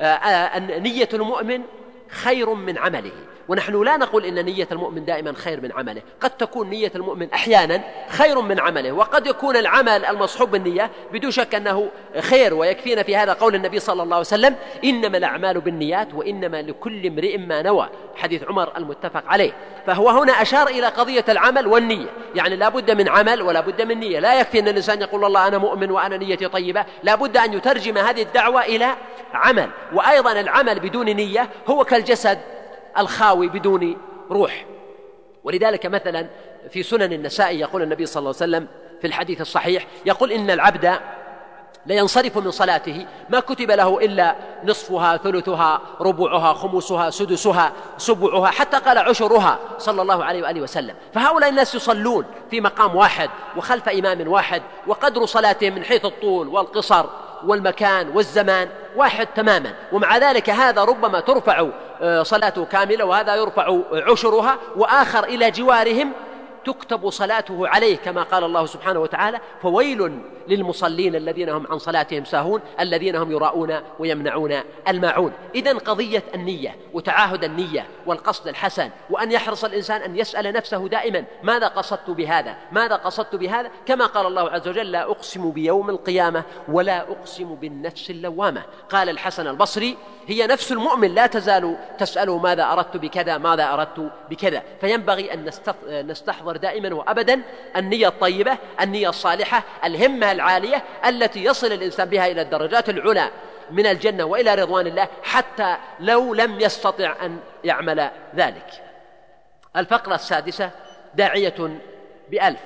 Speaker 4: أن نية المؤمن خير من عمله. ونحن لا نقول إن نية المؤمن دائما خير من عمله، قد تكون نية المؤمن أحيانا خير من عمله، وقد يكون العمل المصحوب بالنية بدون شك أنه خير. ويكفينا في هذا قول النبي صلى الله عليه وسلم: إنما الأعمال بالنيات وإنما لكل امرئ ما نوى، حديث عمر المتفق عليه. فهو هنا أشار إلى قضية العمل والنية، يعني لا بد من عمل ولا بد من نية. لا يكفي أن الإنسان يقول الله أنا مؤمن وأنا نيتي طيبة، لا بد أن يترجم هذه الدعوة إلى عمل. وأيضا العمل بدون نية هو كالجسد الخاوي بدون روح. ولذلك مثلا في سنن النسائي يقول النبي صلى الله عليه وسلم في الحديث الصحيح، يقول: إن العبد لينصرف من صلاته ما كتب له إلا نصفها، ثلثها، ربعها، خمسها، سدسها، سبعها، حتى قال عشرها صلى الله عليه وآله وسلم. فهؤلاء الناس يصلون في مقام واحد وخلف إمام واحد، وقدر صلاتهم من حيث الطول والقصر والمكان والزمان واحد تماما، ومع ذلك هذا ربما ترفع صلاته كاملة وهذا يرفع عشرها، وآخر إلى جوارهم تكتب صلاته عليه، كما قال الله سبحانه وتعالى: فويل للمصلين الذين هم عن صلاتهم ساهون الذين هم يراءون ويمنعون الماعون. إذن قضية النية وتعاهد النية والقصد الحسن، وأن يحرص الإنسان أن يسأل نفسه دائما: ماذا قصدت بهذا؟ ماذا قصدت بهذا؟ كما قال الله عز وجل: لا أقسم بيوم القيامة ولا أقسم بالنفس اللوامة. قال الحسن البصري: هي نفس المؤمن لا تزال تسأله ماذا أردت بكذا، ماذا أردت بكذا. فينبغي أن نستحضر دائما وأبدا النية الطيبة، النية الصالحة، الهمة العالية التي يصل الإنسان بها إلى الدرجات العلى من الجنة وإلى رضوان الله، حتى لو لم يستطع أن يعمل ذلك. الفقرة السادسة: داعية ب1000.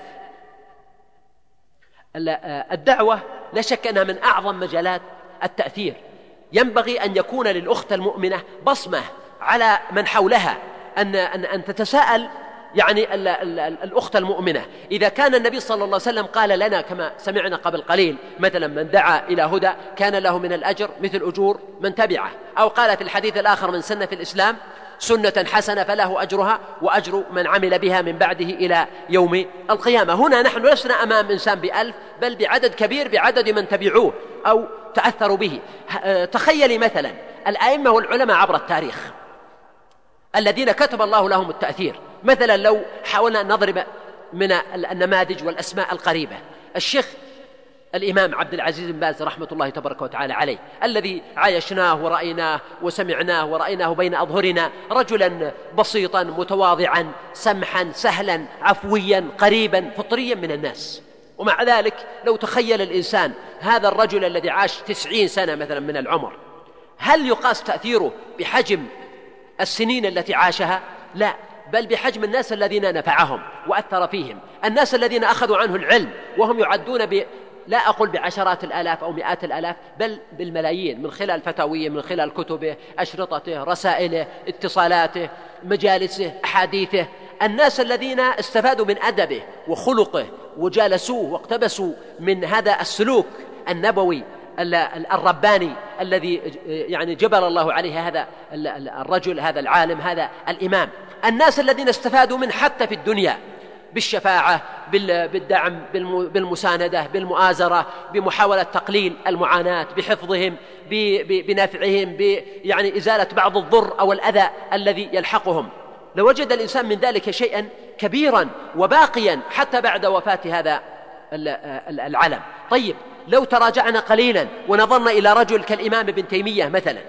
Speaker 4: الدعوة لا شك أنها من أعظم مجالات التأثير. ينبغي أن يكون للأخت المؤمنة بصمة على من حولها، أن تتساءل يعني الأخت المؤمنة. إذا كان النبي صلى الله عليه وسلم قال لنا كما سمعنا قبل قليل مثلا: من دعا إلى هدى كان له من الأجر مثل أجور من تبعه، أو قال في الحديث الآخر: من سن في الإسلام سنة حسنة فله أجرها وأجر من عمل بها من بعده إلى يوم القيامة. هنا نحن لسنا أمام إنسان ب1000، بل بعدد كبير بعدد من تبعوه أو تأثروا به. تخيلي مثلا الأئمة والعلماء عبر التاريخ الذين كتب الله لهم التأثير. مثلا لو حاولنا أن نضرب من النماذج والأسماء القريبة: الشيخ الإمام عبد العزيز بن باز رحمة الله تبارك وتعالى عليه، الذي عايشناه ورأيناه وسمعناه ورأيناه بين أظهرنا، رجلا بسيطا متواضعا سمحا سهلا عفويا قريبا فطريا من الناس. ومع ذلك لو تخيل الإنسان هذا الرجل الذي عاش 90 سنة مثلا من العمر، هل يقاس تأثيره بحجم السنين التي عاشها؟ لا، بل بحجم الناس الذين نفعهم وأثر فيهم، الناس الذين أخذوا عنه العلم وهم يعدون لا أقول بعشرات الآلاف أو مئات الآلاف، بل بالملايين، من خلال فتاويه، من خلال كتبه، أشرطته، رسائله، اتصالاته، مجالسه، أحاديثه، الناس الذين استفادوا من أدبه وخلقه وجالسوه واقتبسوا من هذا السلوك النبوي الرباني الذي يعني جبل الله عليه هذا الرجل، هذا العالم، هذا الإمام. الناس الذين استفادوا منه حتى في الدنيا بالشفاعة، بالدعم، بالمساندة، بالمؤازرة، بمحاولة تقليل المعاناة، بحفظهم، بنفعهم، يعني إزالة بعض الضر أو الأذى الذي يلحقهم. لوجد الإنسان من ذلك شيئا كبيرا وباقيا حتى بعد وفاة هذا العلم. طيب، لو تراجعنا قليلا ونظرنا إلى رجل كالإمام ابن تيمية مثلا،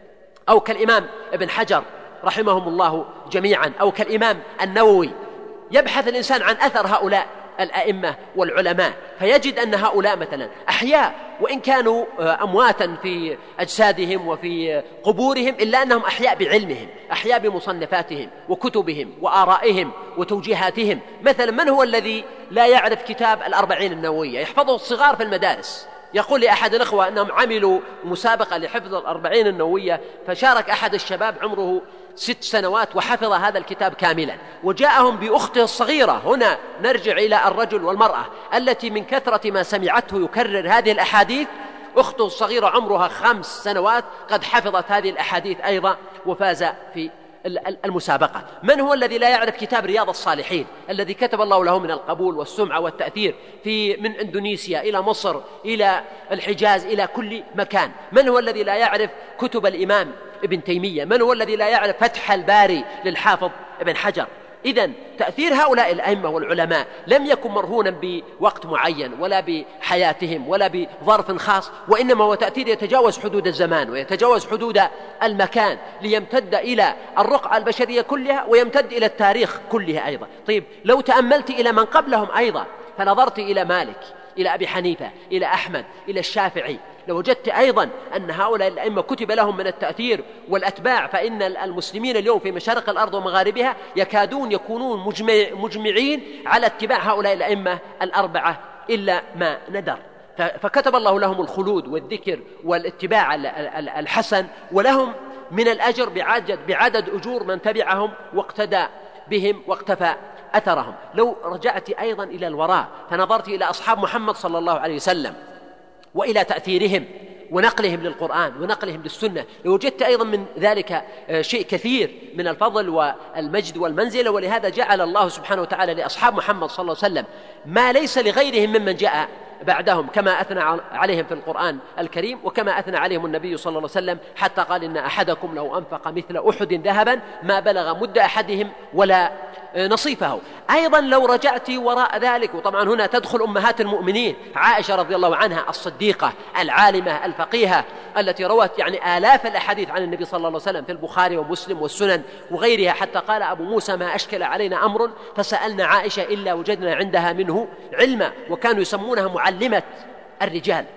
Speaker 4: أو كالإمام ابن حجر رحمهم الله جميعا، أو كالإمام النووي، يبحث الإنسان عن أثر هؤلاء الأئمة والعلماء، فيجد أن هؤلاء مثلا أحياء، وإن كانوا أمواتا في أجسادهم وفي قبورهم، إلا أنهم أحياء بعلمهم، أحياء بمصنفاتهم وكتبهم وآرائهم وتوجيهاتهم. مثلا من هو الذي لا يعرف كتاب الأربعين النووية؟ يحفظه الصغار في المدارس. يقول لي أحد الإخوة أنهم عملوا مسابقة لحفظ الأربعين النووية، فشارك أحد الشباب عمره 6 سنوات وحفظ هذا الكتاب كاملا، وجاءهم بأخته الصغيرة. هنا نرجع إلى الرجل والمرأة التي من كثرة ما سمعته يكرر هذه الأحاديث، أخته الصغيرة عمرها 5 سنوات قد حفظت هذه الأحاديث أيضا وفاز في المسابقة. من هو الذي لا يعرف كتاب رياض الصالحين الذي كتب الله له من القبول والسمعة والتأثير من إندونيسيا إلى مصر إلى الحجاز إلى كل مكان؟ من هو الذي لا يعرف كتب الإمام ابن تيمية؟ من هو الذي لا يعرف فتح الباري للحافظ ابن حجر؟ إذن تأثير هؤلاء الأئمة والعلماء لم يكن مرهونا بوقت معين ولا بحياتهم ولا بظرف خاص، وإنما هو تأثير يتجاوز حدود الزمان ويتجاوز حدود المكان، ليمتد إلى الرقعة البشرية كلها ويمتد إلى التاريخ كله أيضا. طيب، لو تأملت إلى من قبلهم أيضا، فنظرت إلى مالك، إلى أبي حنيفة، إلى أحمد، إلى الشافعي، لوجدت أيضا أن هؤلاء الأئمة كتب لهم من التأثير والأتباع. فإن المسلمين اليوم في مشارق الأرض ومغاربها يكادون يكونون مجمعين على اتباع هؤلاء الأئمة الأربعة إلا ما ندر. فكتب الله لهم الخلود والذكر والاتباع الحسن، ولهم من الأجر بعدد أجور من تبعهم واقتدى بهم واقتفى أثرهم. لو رجعت أيضا إلى الوراء فنظرت إلى أصحاب محمد صلى الله عليه وسلم وإلى تأثيرهم ونقلهم للقرآن ونقلهم للسنة، لوجدت أيضا من ذلك شيء كثير من الفضل والمجد والمنزلة. ولهذا جعل الله سبحانه وتعالى لأصحاب محمد صلى الله عليه وسلم ما ليس لغيرهم ممن جاء بعدهم، كما أثنى عليهم في القرآن الكريم، وكما أثنى عليهم النبي صلى الله عليه وسلم، حتى قال إن أحدكم لو أنفق مثل أحد ذهبا ما بلغ مد أحدهم ولا نصيفه. أيضا لو رجعت وراء ذلك، وطبعا هنا تدخل أمهات المؤمنين، عائشة رضي الله عنها الصديقة العالمة الفقيهة التي روت يعني آلاف الأحاديث عن النبي صلى الله عليه وسلم في البخاري ومسلم والسنن وغيرها، حتى قال أبو موسى ما أشكل علينا أمر فسألنا عائشة إلا وجدنا عندها منه علما، وكانوا يسمونها معلمة الرجال.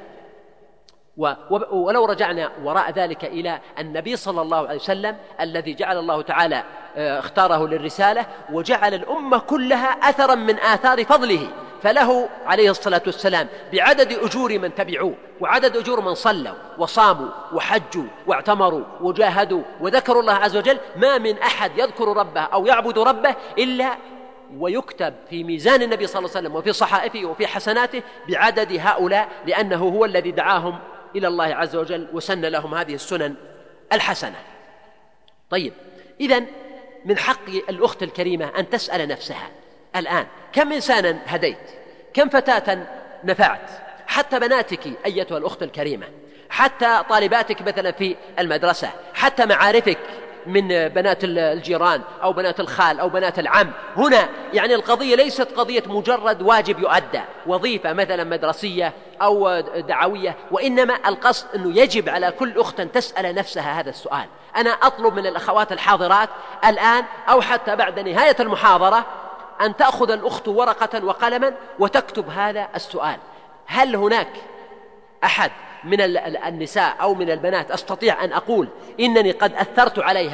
Speaker 4: ولو رجعنا وراء ذلك إلى النبي صلى الله عليه وسلم الذي جعل الله تعالى اختاره للرسالة وجعل الأمة كلها أثرا من آثار فضله، فله عليه الصلاة والسلام بعدد أجور من تبعوه وعدد أجور من صلوا وصاموا وحجوا واعتمروا وجاهدوا وذكروا الله عز وجل، ما من أحد يذكر ربه أو يعبد ربه إلا ويكتب في ميزان النبي صلى الله عليه وسلم وفي صحائفه وفي حسناته بعدد هؤلاء، لأنه هو الذي دعاهم إلى الله عز وجل وسن لهم هذه السنن الحسنة. طيب، إذن من حق الأخت الكريمة أن تسأل نفسها الآن: كم إنسانا هديت؟ كم فتاة نفعت؟ حتى بناتك أيتها الأخت الكريمة، حتى طالباتك مثلا في المدرسة، حتى معارفك من بنات الجيران أو بنات الخال أو بنات العم. هنا يعني القضية ليست قضية مجرد واجب يؤدى، وظيفة مثلا مدرسية أو دعوية، وإنما القصد أنه يجب على كل أخت أن تسأل نفسها هذا السؤال. أنا أطلب من الأخوات الحاضرات الآن أو حتى بعد نهاية المحاضرة أن تأخذ الأخت ورقة وقلما وتكتب هذا السؤال: هل هناك أحد من النساء أو من البنات أستطيع أن أقول إنني قد أثرت عليها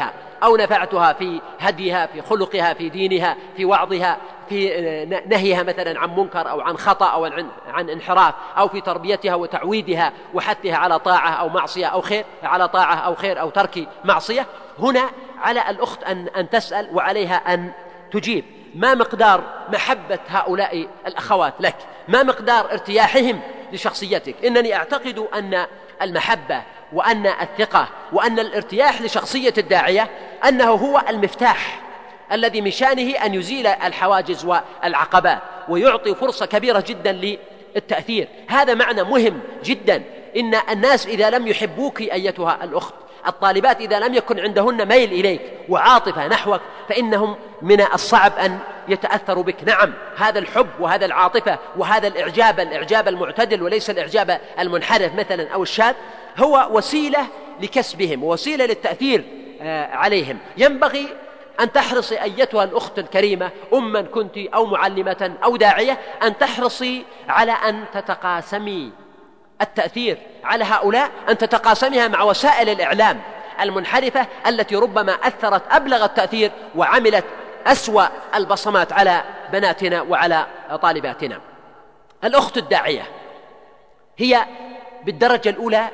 Speaker 4: أو نفعتها في هديها، في خلقها، في دينها، في وعظها، في نهيها مثلا عن منكر أو عن خطأ أو عن انحراف، أو في تربيتها وتعويدها وحثها على طاعة أو معصية أو خير، على طاعة أو خير أو ترك معصية. هنا على الأخت أن تسأل وعليها أن تجيب: ما مقدار محبة هؤلاء الأخوات لك؟ ما مقدار ارتياحهم لشخصيتك؟ إنني أعتقد أن المحبة وأن الثقة وأن الارتياح لشخصية الداعية أنه هو المفتاح الذي من شأنه أن يزيل الحواجز والعقبات ويعطي فرصة كبيرة جدا للتأثير. هذا معنى مهم جدا. إن الناس إذا لم يحبوك أيتها الأخت، الطالبات إذا لم يكن عندهن ميل إليك وعاطفة نحوك، فإنهم من الصعب أن يتأثروا بك. نعم، هذا الحب وهذا العاطفة وهذا الإعجاب المعتدل وليس الإعجاب المنحرف مثلا أو الشاذ هو وسيلة لكسبهم ووسيلة للتأثير عليهم. ينبغي أن تحرصي أيتها الأخت الكريمة، أما كنت أو معلمة أو داعية، أن تحرصي على أن تتقاسمي التأثير على هؤلاء، أن تتقاسمها مع وسائل الإعلام المنحرفة التي ربما أثرت أبلغ التأثير وعملت أسوأ البصمات على بناتنا وعلى طالباتنا. الأخت الداعية هي بالدرجة الأولى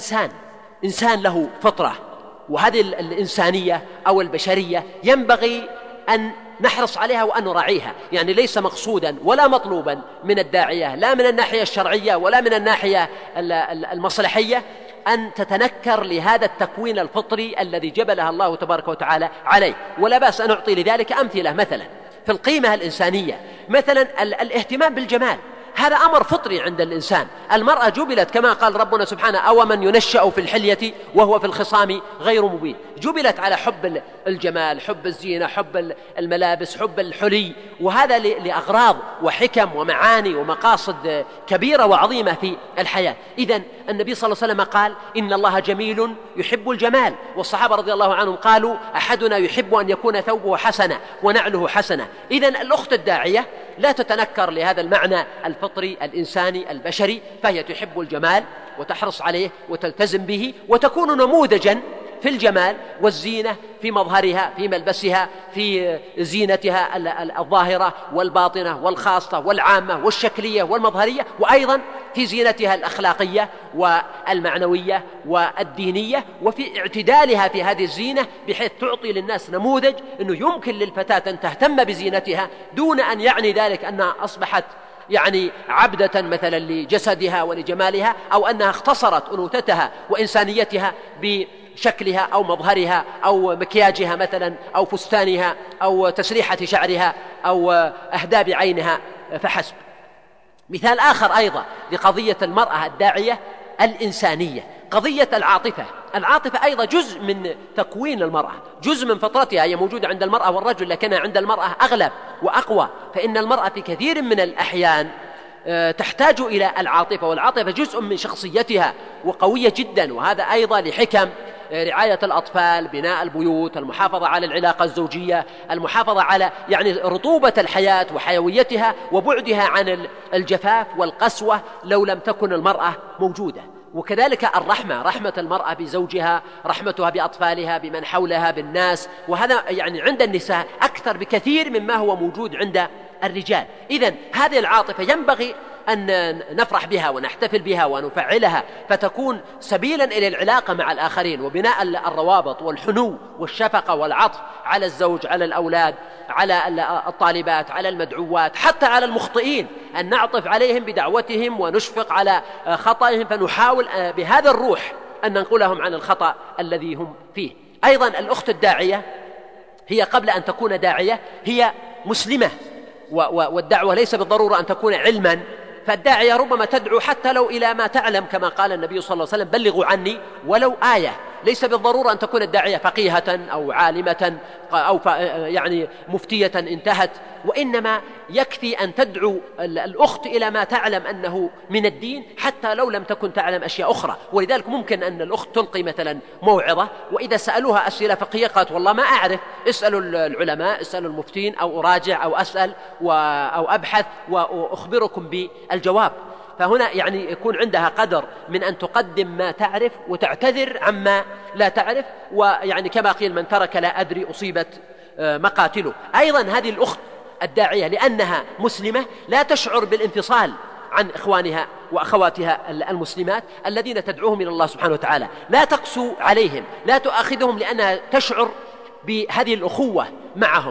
Speaker 4: إنسان له فطرة، وهذه الإنسانية أو البشرية ينبغي أن نحرص عليها وأن نراعيها. يعني ليس مقصودا ولا مطلوبا من الداعية لا من الناحية الشرعية ولا من الناحية المصلحية أن تتنكر لهذا التكوين الفطري الذي جبلها الله تبارك وتعالى عليه. ولا بأس أن أعطي لذلك أمثلة. مثلا في القيمة الإنسانية، مثلا الاهتمام بالجمال، هذا أمر فطري عند الإنسان. المرأة جبلت كما قال ربنا سبحانه: أو من ينشأ في الحلية وهو في الخصام غير مبين. جبلت على حب الجمال، حب الزينة، حب الملابس، حب الحلي، وهذا لأغراض وحكم ومعاني ومقاصد كبيرة وعظيمة في الحياة. إذن النبي صلى الله عليه وسلم قال: إن الله جميل يحب الجمال. والصحابة رضي الله عنهم قالوا: أحدنا يحب أن يكون ثوبه حسنة ونعله حسنة. إذن الأخت الداعية لا تتنكر لهذا المعنى الفطري الإنساني البشري، فهي تحب الجمال وتحرص عليه وتلتزم به، وتكون نموذجا في الجمال والزينة، في مظهرها، في ملبسها، في زينتها الظاهرة والباطنة والخاصة والعامة والشكلية والمظهرية، وأيضا في زينتها الأخلاقية والمعنوية والدينية، وفي اعتدالها في هذه الزينة بحيث تعطي للناس نموذج أنه يمكن للفتاة أن تهتم بزينتها دون أن يعني ذلك أنها أصبحت عبدة مثلا لجسدها ولجمالها، أو أنها اختصرت أنوثتها وإنسانيتها بشكلها أو مظهرها أو مكياجها مثلا أو فستانها أو تسريحة شعرها أو أهداب عينها فحسب. مثال آخر أيضا لقضية المرأة الداعية الإنسانية، قضية العاطفة أيضا جزء من تكوين المرأة، جزء من فطرتها. هي موجودة عند المرأة والرجل، لكنها عند المرأة أغلب وأقوى. فإن المرأة في كثير من الأحيان تحتاج إلى العاطفة، والعاطفة جزء من شخصيتها وقوية جدا. وهذا أيضا لحكم رعاية الأطفال، بناء البيوت، المحافظة على العلاقة الزوجية، المحافظة على رطوبة الحياة وحيويتها وبعدها عن الجفاف والقسوة لو لم تكن المرأة موجودة. وكذلك رحمة المرأة بزوجها، رحمتها بأطفالها، بمن حولها، بالناس، وهذا عند النساء أكثر بكثير مما هو موجود عند الرجال. إذن هذه العاطفة ينبغي أن نفرح بها ونحتفل بها ونفعلها، فتكون سبيلا إلى العلاقة مع الآخرين وبناء الروابط والحنو والشفقة والعطف على الزوج، على الأولاد، على الطالبات، على المدعوات، حتى على المخطئين، أن نعطف عليهم بدعوتهم ونشفق على خطئهم، فنحاول بهذا الروح أن ننقلهم عن الخطأ الذي هم فيه. أيضا الأخت الداعية هي قبل أن تكون داعية هي مسلمة، والدعوة ليس بالضرورة أن تكون علما، فالداعية ربما تدعو حتى لو إلى ما تعلم، كما قال النبي صلى الله عليه وسلم: بلغوا عني ولو آية. ليس بالضرورة أن تكون الداعية فقيهة أو عالمة أو مفتية انتهت، وإنما يكفي أن تدعو الأخت إلى ما تعلم أنه من الدين حتى لو لم تكن تعلم أشياء أخرى. ولذلك ممكن أن الأخت تلقي مثلا موعظة، وإذا سألوها أسئلة فقهية قالت: والله ما أعرف، اسألوا العلماء، اسألوا المفتين، أو أراجع أو أسأل أو أبحث وأخبركم بالجواب. فهنا يعني يكون عندها قدر من أن تقدم ما تعرف وتعتذر عما لا تعرف، ويعني كما قيل من ترك لا أدري أصيبت مقاتله. أيضا هذه الأخت الداعية لأنها مسلمة لا تشعر بالانفصال عن إخوانها وأخواتها المسلمات الذين تدعوهم إلى الله سبحانه وتعالى، لا تقسو عليهم، لا تؤاخذهم، لأنها تشعر بهذه الأخوة معهم،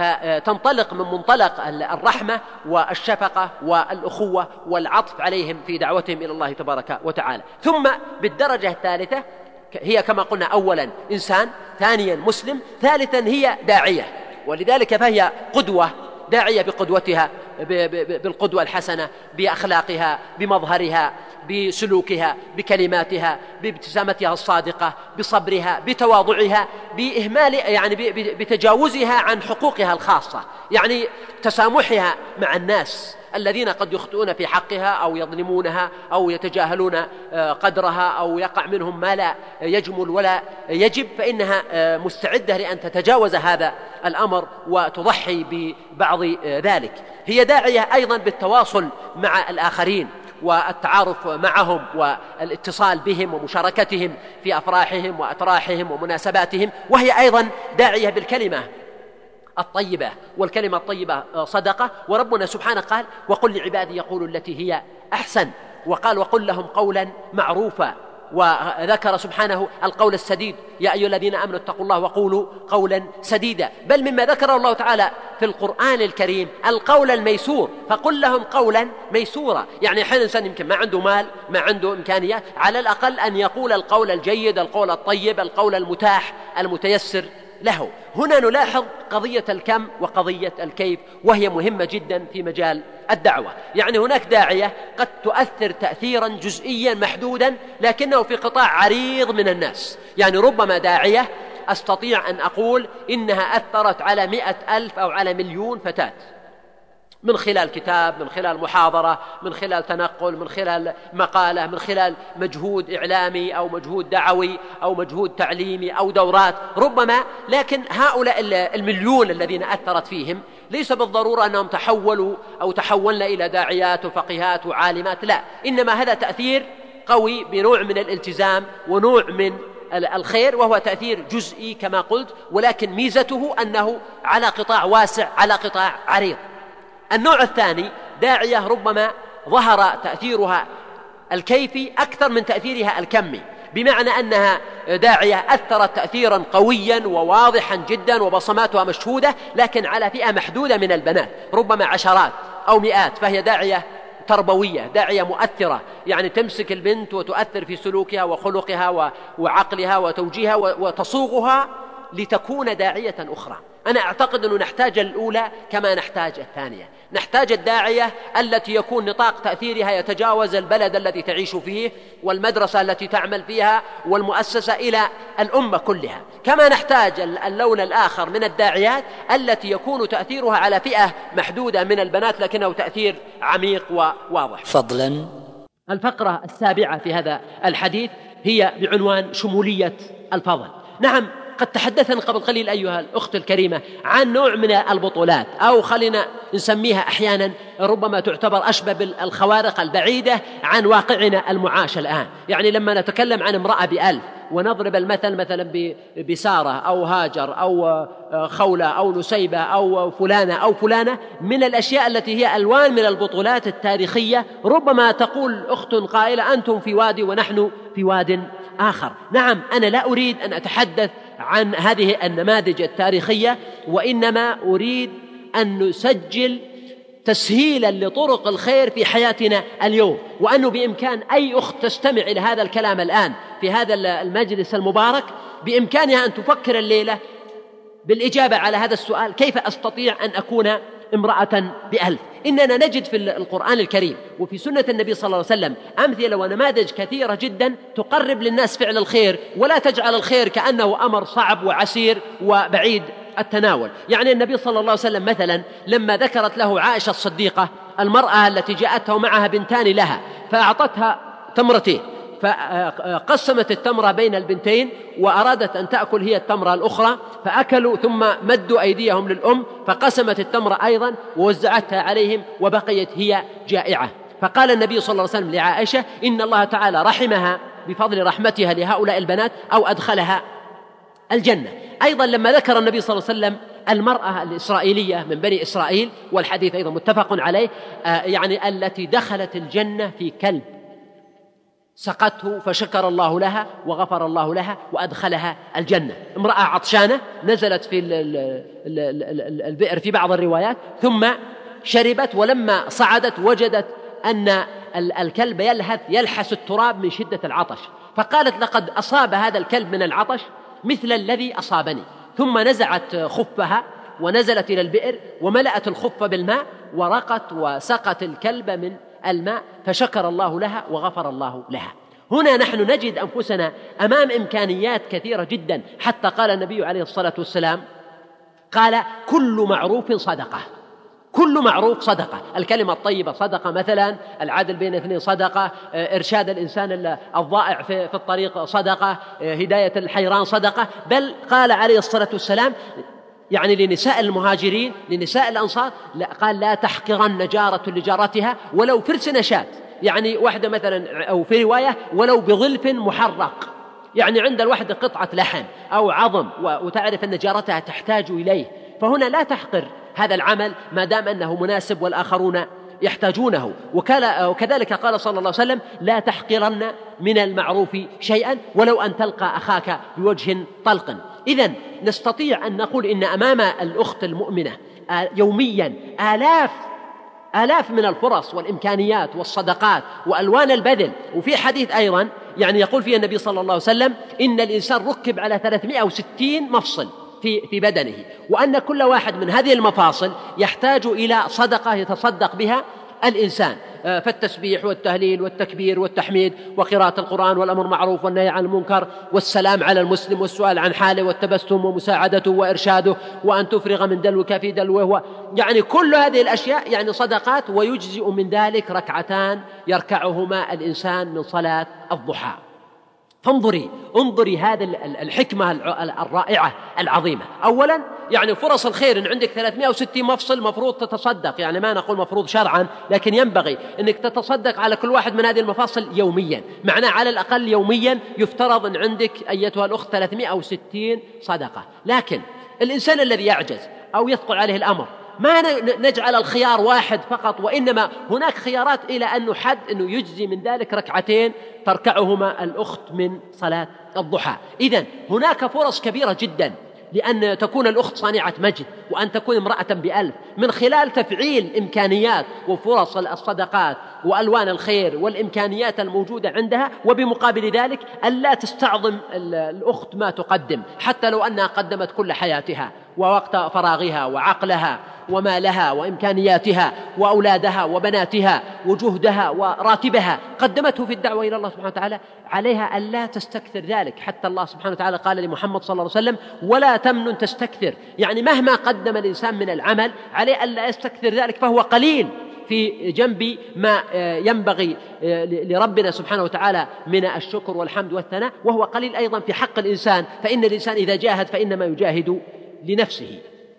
Speaker 4: فتنطلق من منطلق الرحمة والشفقة والأخوة والعطف عليهم في دعوتهم إلى الله تبارك وتعالى. ثم بالدرجة الثالثة هي كما قلنا أولا إنسان، ثانيا مسلم، ثالثا هي داعية، ولذلك فهي قدوة، داعية بقدوتها، بالقدوة الحسنة، بأخلاقها، بمظهرها، بسلوكها، بكلماتها، بابتسامتها الصادقة، بصبرها، بتواضعها، بإهمال يعني بتجاوزها عن حقوقها الخاصة، يعني تسامحها مع الناس الذين قد يخطئون في حقها أو يظلمونها أو يتجاهلون قدرها أو يقع منهم ما لا يجمل ولا يجب، فإنها مستعدة لأن تتجاوز هذا الأمر وتضحي ببعض ذلك. هي داعية أيضا بالتواصل مع الآخرين والتعارف معهم والاتصال بهم ومشاركتهم في أفراحهم وأتراحهم ومناسباتهم، وهي أيضا داعية بالكلمة الطيبة، والكلمة الطيبة صدقة، وربنا سبحانه قال وقل لعبادي يقولوا التي هي أحسن، وقال وقل لهم قولا معروفا، وذكر سبحانه القول السديد يا أيها الذين آمنوا اتقوا الله وقولوا قولا سديدا، بل مما ذكر الله تعالى في القرآن الكريم القول الميسور، فقل لهم قولا ميسورا، يعني حين الإنسان يمكن ما عنده مال، ما عنده إمكانيات، على الأقل أن يقول القول الجيد، القول الطيب، القول المتاح المتيسر له. هنا نلاحظ قضية الكم وقضية الكيف، وهي مهمة جدا في مجال الدعوة. يعني هناك داعية قد تؤثر تأثيرا جزئيا محدودا لكنه في قطاع عريض من الناس، يعني ربما داعية أستطيع أن أقول إنها أثرت على 100,000 أو على 1,000,000 فتاة من خلال كتاب، من خلال محاضرة، من خلال تنقل، من خلال مقالة، من خلال مجهود إعلامي أو مجهود دعوي أو مجهود تعليمي أو دورات ربما. لكن هؤلاء 1,000,000 الذين أثرت فيهم ليس بالضرورة أنهم تحولوا أو تحولنا إلى داعيات وفقيهات وعالمات، لا، إنما هذا تأثير قوي بنوع من الالتزام ونوع من الخير، وهو تأثير جزئي كما قلت، ولكن ميزته أنه على قطاع واسع، على قطاع عريض. النوع الثاني داعية ربما ظهر تأثيرها الكيفي أكثر من تأثيرها الكمي، بمعنى أنها داعية أثرت تأثيرا قويا وواضحا جدا وبصماتها مشهودة، لكن على فئة محدودة من البنات، ربما عشرات أو مئات، فهي داعية تربوية، داعية مؤثرة، يعني تمسك البنت وتؤثر في سلوكها وخلقها وعقلها وتوجيهها وتصوغها لتكون داعية أخرى. أنا أعتقد أنه نحتاج الأولى كما نحتاج الثانية، نحتاج الداعية التي يكون نطاق تأثيرها يتجاوز البلد الذي تعيش فيه والمدرسة التي تعمل فيها والمؤسسة إلى الأمة كلها، كما نحتاج اللون الآخر من الداعيات التي يكون تأثيرها على فئة محدودة من البنات لكنه تأثير عميق وواضح.
Speaker 1: فضلا
Speaker 4: الفقرة السابعة في هذا الحديث هي بعنوان شمولية الفضل. نعم، قد تحدثنا قبل قليل أيها الأخت الكريمة عن نوع من البطولات، أو خلينا نسميها أحيانا ربما تعتبر أشبه بالخوارق البعيدة عن واقعنا المعاش الآن. يعني لما نتكلم عن امرأة ب1000 ونضرب المثل مثلا بسارة أو هاجر أو خولة أو نسيبة أو فلانة أو فلانة، من الأشياء التي هي ألوان من البطولات التاريخية، ربما تقول أخت قائلة أنتم في وادي ونحن في واد آخر. نعم، أنا لا أريد أن أتحدث عن هذه النماذج التاريخية، وإنما أريد أن نسجل تسهيلا لطرق الخير في حياتنا اليوم، وأنه بإمكان أي أخت تستمع إلى هذا الكلام الآن في هذا المجلس المبارك بإمكانها أن تفكر الليلة بالإجابة على هذا السؤال: كيف أستطيع أن أكون امرأة ب1000؟ إننا نجد في القرآن الكريم وفي سنة النبي صلى الله عليه وسلم أمثلة ونماذج كثيرة جدا تقرب للناس فعل الخير، ولا تجعل الخير كأنه أمر صعب وعسير وبعيد التناول. يعني النبي صلى الله عليه وسلم مثلا لما ذكرت له عائشة الصديقة المرأة التي جاءتها ومعها بنتان لها فأعطتها تمرتين، فقسمت التمرة بين البنتين وأرادت أن تأكل هي التمرة الأخرى، فأكلوا ثم مدوا أيديهم للأم فقسمت التمرة أيضا ووزعتها عليهم وبقيت هي جائعة. فقال النبي صلى الله عليه وسلم لعائشة إن الله تعالى رحمها بفضل رحمتها لهؤلاء البنات أو أدخلها الجنة. أيضا لما ذكر النبي صلى الله عليه وسلم المرأة الإسرائيلية من بني إسرائيل، والحديث أيضا متفق عليه، يعني التي دخلت الجنة في كلب سقته فشكر الله لها وغفر الله لها وأدخلها الجنة. امرأة عطشانة نزلت في البئر في بعض الروايات ثم شربت، ولما صعدت وجدت أن الكلب يلحس التراب من شدة العطش، فقالت لقد أصاب هذا الكلب من العطش مثل الذي أصابني، ثم نزعت خفها ونزلت إلى البئر وملأت الخف بالماء ورقت وسقت الكلب من الماء فشكر الله لها وغفر الله لها. هنا نحن نجد أنفسنا أمام إمكانيات كثيرة جدا، حتى قال النبي عليه الصلاة والسلام قال كل معروف صدقة، كل معروف صدقة، الكلمة الطيبة صدقة، مثلا العدل بين اثنين صدقة، إرشاد الإنسان الضائع في الطريق صدقة، هداية الحيران صدقة. بل قال عليه الصلاة والسلام يعني لنساء المهاجرين لنساء الأنصار قال لا تحقرن جارة لجارتها ولو فرس نشات، يعني واحدة مثلا، أو في رواية ولو بظلف محرق، يعني عند الوحدة قطعة لحم أو عظم وتعرف أن جارتها تحتاج إليه، فهنا لا تحقر هذا العمل ما دام أنه مناسب والآخرون يحتاجونه. وكذلك قال صلى الله عليه وسلم لا تحقرن من المعروف شيئا ولو أن تلقى أخاك بوجه طلق. إذن نستطيع أن نقول إن أمام الأخت المؤمنة يوميا آلاف من الفرص والإمكانيات والصدقات وألوان البذل. وفي حديث أيضا يعني يقول فيه النبي صلى الله عليه وسلم إن الإنسان ركب على 360 مفصل في بدنه، وأن كل واحد من هذه المفاصل يحتاج إلى صدقة يتصدق بها الإنسان، فالتسبيح والتهليل والتكبير والتحميد وقراءة القرآن والأمر معروف والنهي عن المنكر والسلام على المسلم والسؤال عن حاله والتبسم ومساعدته وإرشاده وأن تفرغ من دلوك في دلوه، يعني كل هذه الأشياء يعني صدقات، ويجزئ من ذلك ركعتان يركعهما الإنسان من صلاة الضحى. انظري هذه الحكمة الرائعة العظيمة. أولا يعني فرص الخير إن عندك 360 مفصل مفروض تتصدق، يعني ما نقول مفروض شرعا، لكن ينبغي أنك تتصدق على كل واحد من هذه المفاصل يوميا، معناه على الأقل يوميا يفترض أن عندك أيتها الأخت 360 صدقة. لكن الإنسان الذي يعجز أو يثقل عليه الأمر ما نجعل الخيار واحد فقط، وإنما هناك خيارات إلى أنه حد أنه يجزي من ذلك ركعتين تركعهما الأخت من صلاة الضحى. إذن هناك فرص كبيرة جدا لأن تكون الأخت صانعة مجد، وأن تكون امرأة ب1000 من خلال تفعيل إمكانيات وفرص الصدقات وألوان الخير والإمكانيات الموجودة عندها، وبمقابل ذلك ألا تستعظم الأخت ما تقدم، حتى لو أنها قدمت كل حياتها ووقت فراغها وعقلها ومالها وإمكانياتها وأولادها وبناتها وجهدها وراتبها قدمته في الدعوة إلى الله سبحانه وتعالى، عليها ألا تستكثر ذلك. حتى الله سبحانه وتعالى قال لمحمد صلى الله عليه وسلم ولا تمنن تستكثر، يعني مهما قدم الإنسان من العمل عليه ألا يستكثر ذلك، فهو قليل في جنب ما ينبغي لربنا سبحانه وتعالى من الشكر والحمد والثناء، وهو قليل أيضا في حق الإنسان، فإن الإنسان إذا جاهد فإنما يجاهد لنفسه.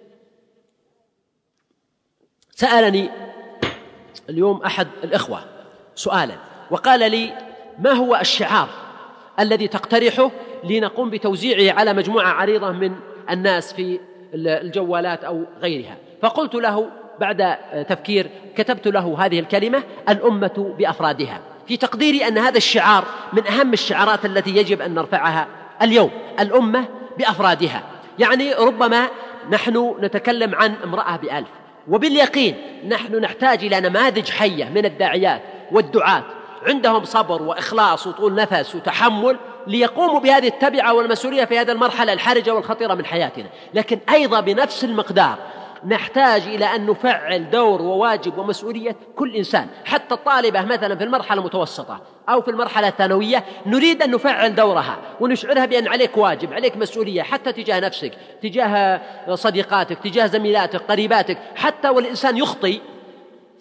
Speaker 4: سألني اليوم أحد الإخوة سؤالا وقال لي ما هو الشعار الذي تقترحه لنقوم بتوزيعه على مجموعة عريضة من الناس في الجوالات أو غيرها؟ فقلت له بعد تفكير كتبت له هذه الكلمة الأمة بأفرادها، في تقديري أن هذا الشعار من أهم الشعارات التي يجب أن نرفعها اليوم، الأمة بأفرادها. يعني ربما نحن نتكلم عن امرأة ب1000، وباليقين نحن نحتاج إلى نماذج حية من الداعيات والدعاة عندهم صبر وإخلاص وطول نفس وتحمل ليقوموا بهذه التبعة والمسؤولية في هذه المرحلة الحرجة والخطيرة من حياتنا. لكن أيضا بنفس المقدار نحتاج إلى أن نفعل دور وواجب ومسؤولية كل إنسان، حتى الطالبة مثلا في المرحلة المتوسطة أو في المرحلة الثانوية نريد أن نفعل دورها ونشعرها بأن عليك واجب، عليك مسؤولية، حتى تجاه نفسك، تجاه صديقاتك، تجاه زميلاتك، قريباتك، حتى والإنسان يخطئ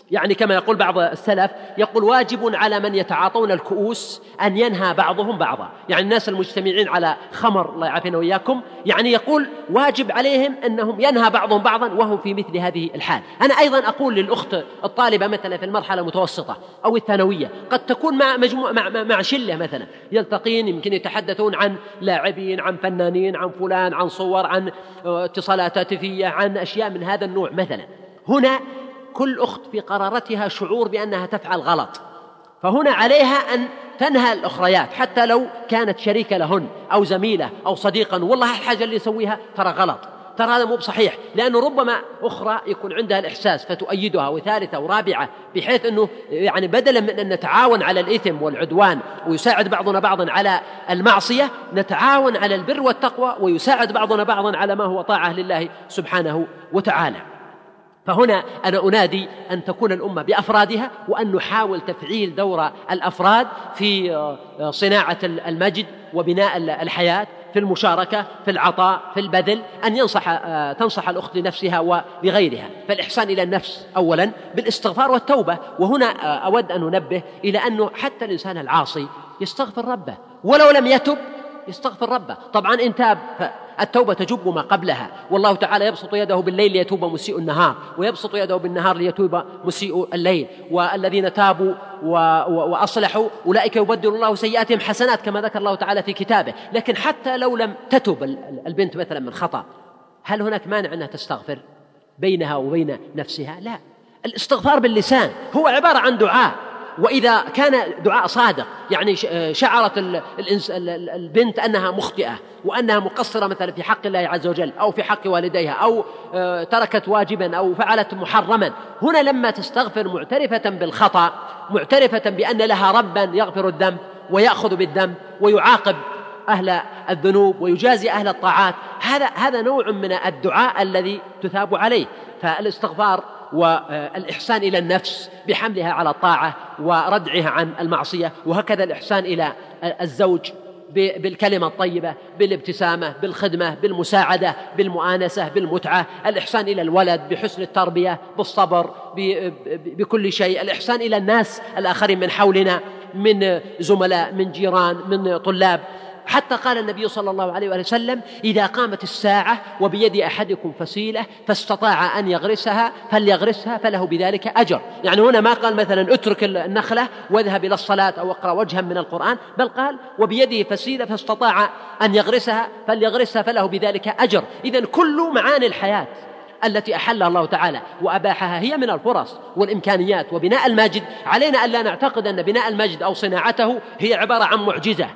Speaker 4: يعني كما يقول بعض السلف، يقول واجب على من يتعاطون الكؤوس أن ينهى بعضهم بعضا، يعني الناس المجتمعين على خمر الله يعافينا وإياكم، يعني يقول واجب عليهم أنهم ينهى بعضهم بعضا وهم في مثل هذه الحال. أنا أيضا أقول للأخت الطالبة مثلا في المرحلة المتوسطة أو الثانوية، قد تكون مع شلة مثلا يلتقين، يمكن يتحدثون عن لاعبين، عن فنانين، عن فلان، عن صور، عن اتصالات هاتفية، عن أشياء من هذا النوع مثلا. هنا كل أخت في قرارتها شعور بأنها تفعل غلط، فهنا عليها أن تنهى الأخريات حتى لو كانت شريكة لهن أو زميلة أو صديقا، والله الحاجة اللي يسويها ترى غلط، ترى هذا مو بصحيح، لأنه ربما أخرى يكون عندها الإحساس فتؤيدها، وثالثة ورابعة، بحيث أنه يعني بدلا من أن نتعاون على الإثم والعدوان ويساعد بعضنا بعضا على المعصية، نتعاون على البر والتقوى ويساعد بعضنا بعضا على ما هو طاعة لله سبحانه وتعالى. فهنا أنا أنادي أن تكون الأمة بأفرادها، وأن نحاول تفعيل دور الأفراد في صناعة المجد وبناء الحياة، في المشاركة، في العطاء، في البذل، أن تنصح الأخت لنفسها ولغيرها. فالإحسان إلى النفس أولا بالإستغفار والتوبة، وهنا أود أن ننبه إلى أنه حتى الإنسان العاصي يستغفر ربه، ولو لم يتب يستغفر ربه. طبعا إن تاب التوبة تجب ما قبلها، والله تعالى يبسط يده بالليل ليتوب مسيء النهار، ويبسط يده بالنهار ليتوب مسيء الليل، والذين تابوا وأصلحوا أولئك يبدل الله سيئاتهم حسنات كما ذكر الله تعالى في كتابه. لكن حتى لو لم تتب البنت مثلا من خطأ، هل هناك مانع أنها تستغفر بينها وبين نفسها؟ لا، الاستغفار باللسان هو عبارة عن دعاء، وإذا كان دعاء صادق، يعني شعرت البنت أنها مخطئة وأنها مقصرة مثلا في حق الله عز وجل أو في حق والديها، أو تركت واجبا أو فعلت محرما، هنا لما تستغفر معترفة بالخطأ، معترفة بأن لها ربا يغفر الذنب ويأخذ بالذنب ويعاقب أهل الذنوب ويجازي أهل الطاعات، هذا نوع من الدعاء الذي تثاب عليه. فالاستغفار والإحسان إلى النفس بحملها على الطاعة وردعها عن المعصية، وهكذا الإحسان إلى الزوج بالكلمة الطيبة، بالابتسامة، بالخدمة، بالمساعدة، بالمؤانسة، بالمتعة، الإحسان إلى الولد بحسن التربية، بالصبر، بكل شيء، الإحسان إلى الناس الآخرين من حولنا، من زملاء، من جيران، من طلاب. حتى قال النبي صلى الله عليه وسلم: إذا قامت الساعة وبيد أحدكم فسيلة فاستطاع أن يغرسها فليغرسها فله بذلك أجر. يعني هنا ما قال مثلا اترك النخلة واذهب إلى الصلاة أو اقرأ وجها من القرآن، بل قال وبيده فسيلة فاستطاع أن يغرسها فليغرسها فله بذلك أجر. إذن كل معاني الحياة التي أحلها الله تعالى وأباحها هي من الفرص والإمكانيات. وبناء الماجد علينا أن لا نعتقد أن بناء الماجد أو صناعته هي عبارة عن معجزة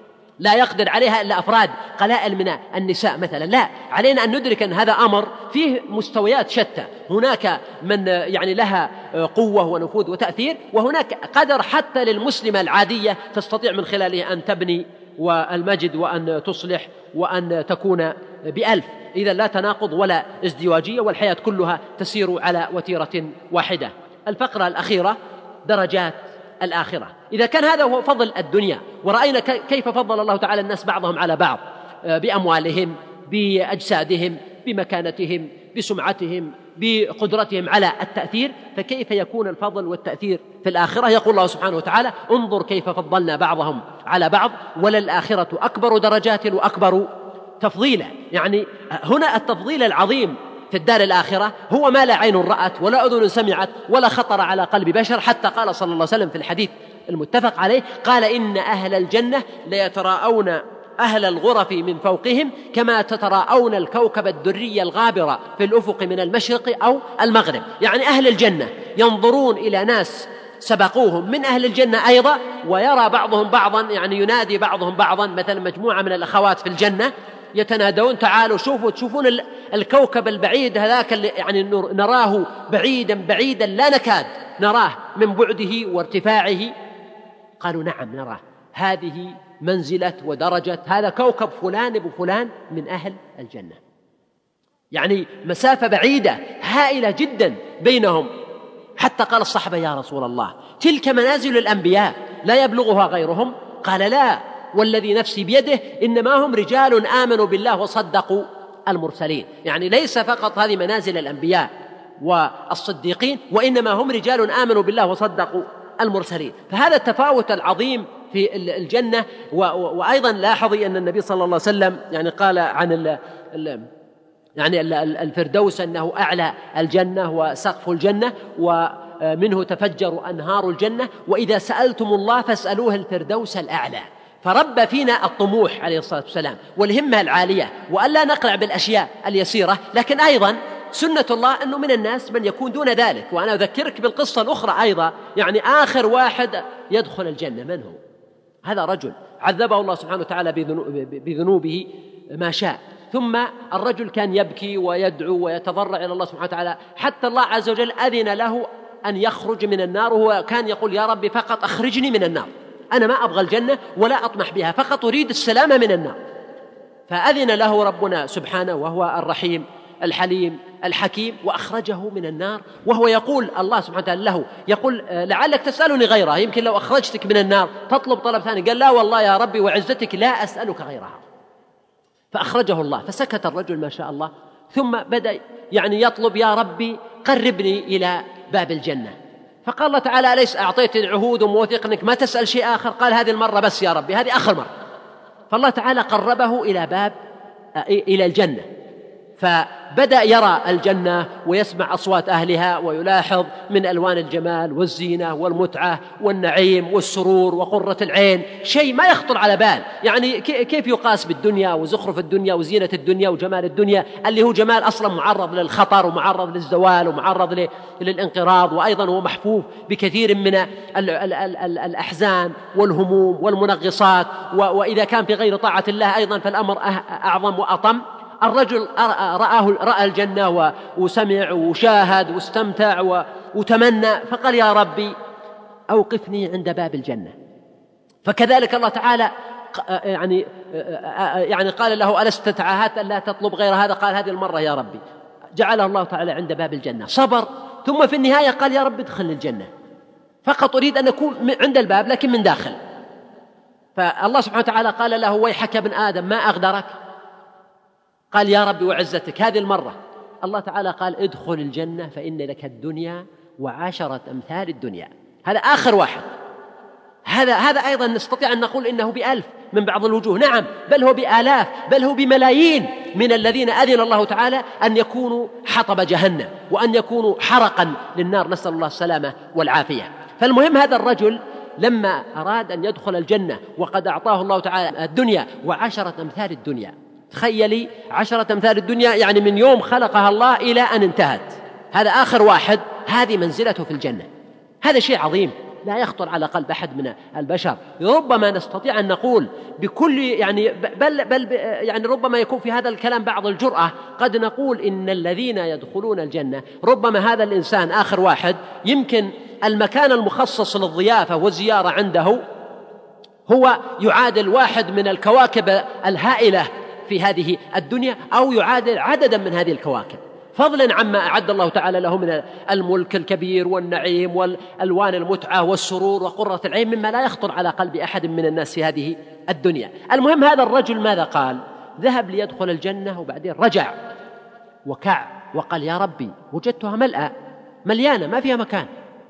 Speaker 4: لا يقدر عليها إلا أفراد قلائل من النساء مثلا، لا، علينا أن ندرك أن هذا أمر فيه مستويات شتى، هناك من يعني لها قوة ونفوذ وتأثير، وهناك قدر حتى للمسلمة العادية تستطيع من خلاله أن تبني والمجد وأن تصلح وأن تكون بألف. إذا لا تناقض ولا ازدواجية، والحياة كلها تسير على وتيرة واحدة. الفقرة الأخيرة درجات الآخرة. إذا كان هذا هو فضل الدنيا، ورأينا كيف فضل الله تعالى الناس بعضهم على بعض بأموالهم، بأجسادهم، بمكانتهم، بسمعتهم، بقدرتهم على التأثير، فكيف يكون الفضل والتأثير في الآخرة؟ يقول الله سبحانه وتعالى: انظر كيف فضلنا بعضهم على بعض وللآخرة أكبر درجات وأكبر تفضيلا. يعني هنا التفضيل العظيم في الدار الآخرة هو ما لا عين رأت ولا أذن سمعت ولا خطر على قلب بشر. حتى قال صلى الله عليه وسلم في الحديث المتفق عليه، قال: إن أهل الجنة ليتراءون أهل الغرف من فوقهم كما تتراءون الكوكب الدري الغابر في الأفق من المشرق أو المغرب. يعني أهل الجنة ينظرون إلى ناس سبقوهم من أهل الجنة أيضا، ويرى بعضهم بعضا، يعني ينادي بعضهم بعضا، مثلا مجموعة من الأخوات في الجنة يتنادون: تعالوا شوفوا، تشوفون الكوكب البعيد هذاك اللي يعني نراه بعيدا بعيدا لا نكاد نراه من بعده وارتفاعه. قالوا: نعم نراه، هذه منزلة ودرجة هذا كوكب فلان بفلان من أهل الجنة. يعني مسافة بعيدة هائلة جدا بينهم. حتى قال الصحابة: يا رسول الله، تلك منازل الأنبياء لا يبلغها غيرهم؟ قال: لا، والذي نفسي بيده إنما هم رجال آمنوا بالله وصدقوا المرسلين. يعني ليس فقط هذه منازل الأنبياء والصديقين، وإنما هم رجال آمنوا بالله وصدقوا المرسلين. فهذا التفاوت العظيم في الجنة. وأيضا لاحظي أن النبي صلى الله عليه وسلم يعني قال عن الفردوس أنه أعلى الجنة وسقف الجنة ومنه تفجر أنهار الجنة، وإذا سألتم الله فاسألوه الفردوس الأعلى. فرب فينا الطموح عليه الصلاة والسلام والهمة العالية، وألا نقلع بالأشياء اليسيرة. لكن أيضا سنة الله أنه من الناس من يكون دون ذلك. وأنا أذكرك بالقصة الأخرى أيضا، يعني آخر واحد يدخل الجنة من هو؟ هذا رجل عذبه الله سبحانه وتعالى بذنوبه ما شاء، ثم الرجل كان يبكي ويدعو ويتضرع إلى الله سبحانه وتعالى حتى الله عز وجل أذن له أن يخرج من النار، وهو كان يقول يا ربي فقط أخرجني من النار، أنا ما أبغى الجنة ولا أطمح بها، فقط أريد السلامة من النار. فأذن له ربنا سبحانه وهو الرحيم الحليم الحكيم وأخرجه من النار، وهو يقول الله سبحانه وتعالى له يقول لعلك تسألني غيرها، يمكن لو أخرجتك من النار تطلب طلب ثاني. قال لا والله يا ربي وعزتك لا أسألك غيرها. فأخرجه الله، فسكت الرجل ما شاء الله، ثم بدأ يعني يطلب يا ربي قربني إلى باب الجنة. فقال الله تعالى أليس أعطيتني عهود ومواثيق أنك ما تسأل شيء آخر؟ قال هذه المرة بس يا ربي، هذه آخر مرة. فالله تعالى قربه إلى الجنة، فبدأ يرى الجنة ويسمع أصوات أهلها ويلاحظ من ألوان الجمال والزينة والمتعة والنعيم والسرور وقرة العين شيء ما يخطر على بال. يعني كيف يقاس بالدنيا وزخرف الدنيا وزينة الدنيا وجمال الدنيا اللي هو جمال أصلا معرض للخطر ومعرض للزوال ومعرض للانقراض، وأيضا هو محفوف بكثير من الأحزان والهموم والمنغصات، وإذا كان في غير طاعة الله أيضا فالأمر أعظم وأطم. الرجل رأى الجنة وسمع وشاهد واستمتع وتمنى، فقال يا ربي أوقفني عند باب الجنة. فكذلك الله تعالى يعني قال له ألست تعاهدت أن لا تطلب غير هذا؟ قال هذه المرة يا ربي. جعله الله تعالى عند باب الجنة، صبر، ثم في النهاية قال يا رب ادخل الجنة، فقط أريد أن أكون عند الباب لكن من داخل. فالله سبحانه وتعالى قال له ويحك ابن آدم ما أغدرك؟ قال يا ربي وعزتك هذه المرة. الله تعالى قال ادخل الجنة فإن لك الدنيا وعشرة أمثال الدنيا. هذا آخر واحد. هذا أيضا نستطيع أن نقول إنه ب1000 من بعض الوجوه، نعم، بل هو ب1000، بل هو بملايين من الذين أذن الله تعالى أن يكونوا حطب جهنم وأن يكونوا حرقا للنار، نسأل الله السلامة والعافية. فالمهم هذا الرجل لما أراد أن يدخل الجنة وقد أعطاه الله تعالى الدنيا وعشرة أمثال الدنيا، تخيلي 10 أمثال الدنيا يعني من يوم خلقها الله إلى أن انتهت، هذا آخر واحد، هذه منزلته في الجنة. هذا شيء عظيم لا يخطر على قلب أحد من البشر. ربما نستطيع أن نقول بكل بل ربما يكون في هذا الكلام بعض الجرأة، قد نقول إن الذين يدخلون الجنة ربما هذا الإنسان آخر واحد يمكن المكان المخصص للضيافة والزيارة عنده هو يعادل واحد من الكواكب الهائلة في هذه الدنيا، أو يعادل عددا من هذه الكواكب، فضلا عما أعد الله تعالى له من الملك الكبير والنعيم والألوان المتعة والسرور وقرة العين مما لا يخطر على قلب أحد من الناس في هذه الدنيا. المهم هذا الرجل ماذا قال؟ ذهب ليدخل الجنة وبعدين رجع وكع وقال يا ربي وجدتها مليانة ما فيها مكان.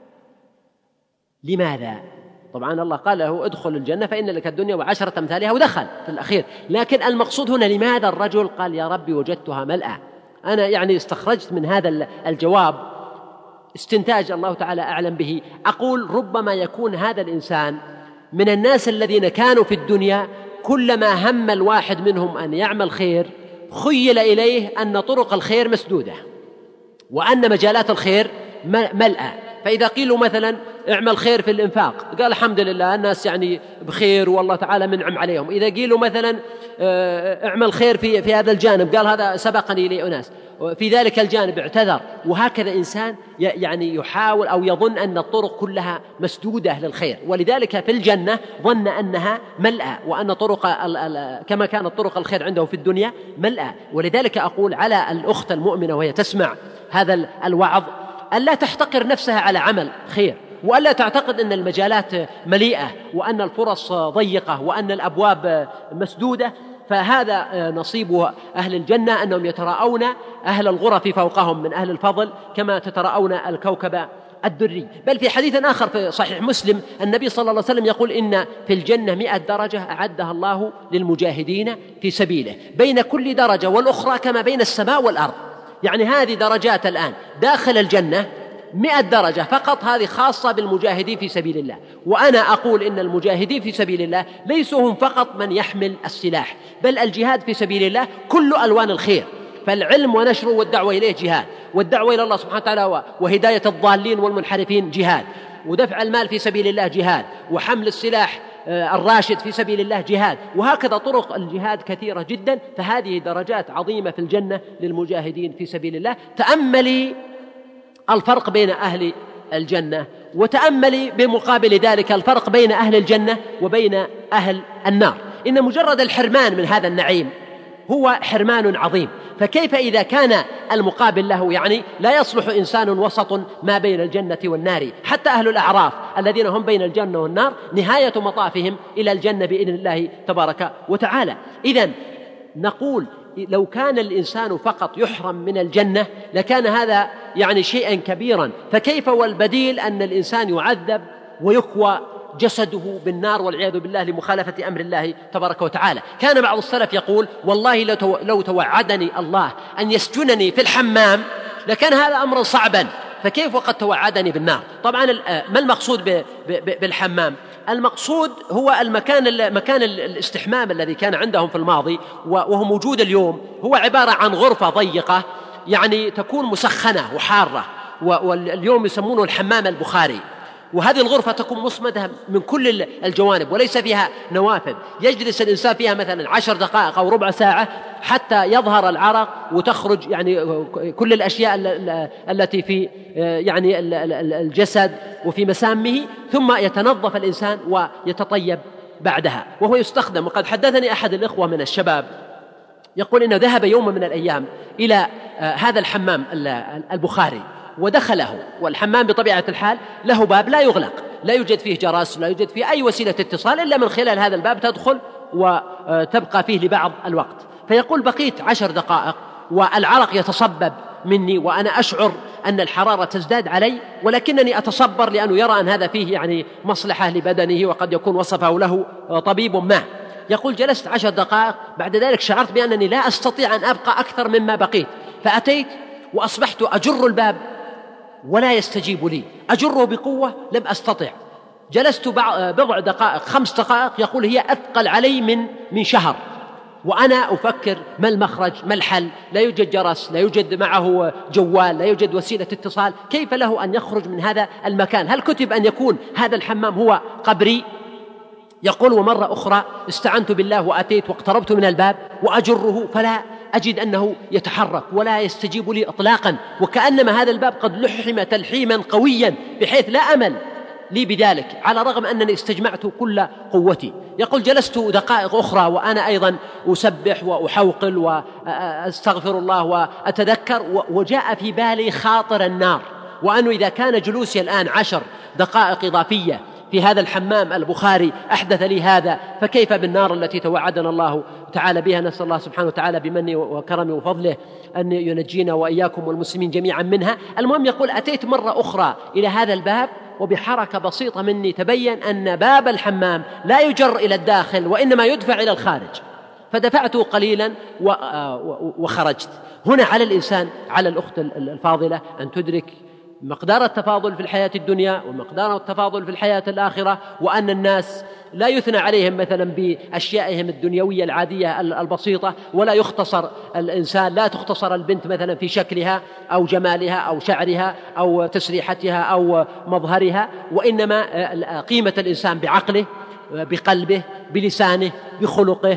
Speaker 4: لماذا؟ طبعا الله قال له ادخل الجنة فإن لك الدنيا وعشرة أمثالها ودخل في الأخير، لكن المقصود هنا لماذا الرجل قال يا ربي وجدتها ملأى؟ أنا يعني استخرجت من هذا الجواب استنتاج الله تعالى أعلم به، أقول ربما يكون هذا الإنسان من الناس الذين كانوا في الدنيا كلما هم الواحد منهم أن يعمل خير خيل إليه أن طرق الخير مسدودة وأن مجالات الخير ملأى. فإذا قيلوا مثلا اعمل خير في الإنفاق قال الحمد لله الناس يعني بخير والله تعالى منعم عليهم. إذا قيلوا مثلا اعمل خير في هذا الجانب قال هذا سبقني إليه أناس في ذلك الجانب اعتذر. وهكذا إنسان يعني يحاول أو يظن أن الطرق كلها مسدودة للخير، ولذلك في الجنة ظن أنها ملأى وأن طرق كما كانت طرق الخير عنده في الدنيا ملأى. ولذلك أقول على الأخت المؤمنة وهي تسمع هذا الوعظ ألا تحتقر نفسها على عمل خير، وألا تعتقد أن المجالات مليئة وأن الفرص ضيقة وأن الأبواب مسدودة. فهذا نصيب أهل الجنة أنهم يتراءون أهل الغرف فوقهم من أهل الفضل كما تتراءون الكوكب الدري. بل في حديث آخر في صحيح مسلم النبي صلى الله عليه وسلم يقول إن في الجنة 100 درجة أعدها الله للمجاهدين في سبيله، بين كل درجة والأخرى كما بين السماء والأرض. يعني هذه درجات الآن داخل الجنة 100 درجة فقط، هذه خاصة بالمجاهدين في سبيل الله. وأنا أقول إن المجاهدين في سبيل الله ليسوا هم فقط من يحمل السلاح، بل الجهاد في سبيل الله كل ألوان الخير، فالعلم ونشره والدعوة إليه جهاد، والدعوة إلى الله سبحانه وتعالى وهداية الضالين والمنحرفين جهاد، ودفع المال في سبيل الله جهاد، وحمل السلاح الراشد في سبيل الله جهاد، وهكذا طرق الجهاد كثيرة جدا. فهذه درجات عظيمة في الجنة للمجاهدين في سبيل الله. تأملي الفرق بين أهل الجنة، وتأملي بمقابل ذلك الفرق بين أهل الجنة وبين أهل النار. إن مجرد الحرمان من هذا النعيم هو حرمان عظيم، فكيف إذا كان المقابل له؟ يعني لا يصلح إنسان وسط ما بين الجنة والنار. حتى أهل الأعراف الذين هم بين الجنة والنار نهاية مطافهم إلى الجنة بإذن الله تبارك وتعالى. إذن نقول لو كان الإنسان فقط يحرم من الجنة لكان هذا يعني شيئا كبيرا، فكيف والبديل أن الإنسان يعذب ويكوى جسده بالنار والعياذ بالله لمخالفة أمر الله تبارك وتعالى. كان بعض السلف يقول والله لو توعدني الله أن يسجنني في الحمام لكان هذا أمرا صعبا، فكيف وقد توعدني بالنار؟ طبعا ما المقصود بالحمام؟ المقصود هو مكان الاستحمام الذي كان عندهم في الماضي وهو موجود اليوم. هو عبارة عن غرفة ضيقة يعني تكون مسخنة وحارة، واليوم يسمونه الحمام البخاري. وهذه الغرفة تكون مصمدة من كل الجوانب وليس فيها نوافذ، يجلس الإنسان فيها مثلا 10 دقائق أو ربع ساعة حتى يظهر العرق وتخرج يعني كل الأشياء التي في يعني الجسد وفي مسامه، ثم يتنظف الإنسان ويتطيب بعدها وهو يستخدم. وقد حدثني أحد الإخوة من الشباب يقول إنه ذهب يوم من الأيام إلى هذا الحمام البخاري ودخله، والحمام بطبيعة الحال له باب لا يغلق، لا يوجد فيه جرس، لا يوجد فيه أي وسيلة اتصال إلا من خلال هذا الباب تدخل وتبقى فيه لبعض الوقت. فيقول بقيت 10 دقائق والعرق يتصبب مني وأنا أشعر أن الحرارة تزداد علي، ولكنني أتصبر لأنه يرى أن هذا فيه يعني مصلحة لبدنه وقد يكون وصفه له طبيب ما. يقول جلست 10 دقائق، بعد ذلك شعرت بأنني لا أستطيع أن أبقى أكثر مما بقيت، فأتيت وأصبحت أجر الباب ولا يستجيب لي، أجره بقوة لم أستطع. جلست بضع دقائق 5 دقائق، يقول هي أثقل علي من شهر، وأنا أفكر ما المخرج ما الحل، لا يوجد جرس، لا يوجد معه جوال، لا يوجد وسيلة اتصال، كيف له أن يخرج من هذا المكان؟ هل كتب أن يكون هذا الحمام هو قبري؟ يقول ومرة أخرى استعنت بالله وأتيت واقتربت من الباب وأجره فلا أجد أنه يتحرك ولا يستجيب لي إطلاقا، وكأنما هذا الباب قد لحم تلحيما قويا بحيث لا أمل لي بذلك على الرغم أنني استجمعت كل قوتي. يقول جلست دقائق أخرى وأنا أيضا أسبح وأحوقل وأستغفر الله وأتذكر، وجاء في بالي خاطر النار، وأنه إذا كان جلوسي الآن 10 دقائق إضافية في هذا الحمام البخاري أحدث لي هذا، فكيف بالنار التي توعدنا الله تعالى بها؟ نسأل الله سبحانه وتعالى بمنه وكرمه وفضله أن ينجينا وإياكم والمسلمين جميعا منها. المهم يقول أتيت مرة أخرى إلى هذا الباب وبحركة بسيطة مني تبين أن باب الحمام لا يجر إلى الداخل وإنما يدفع إلى الخارج، فدفعته قليلا وخرجت. هنا على الإنسان، على الأخت الفاضلة، أن تدرك مقدار التفاضل في الحياة الدنيا ومقدار التفاضل في الحياة الآخرة، وأن الناس لا يثنى عليهم مثلا بأشيائهم الدنيوية العادية البسيطة، ولا يختصر الإنسان، لا تختصر البنت مثلا في شكلها أو جمالها أو شعرها أو تسريحتها أو مظهرها، وإنما قيمة الإنسان بعقله، بقلبه، بلسانه، بخلقه،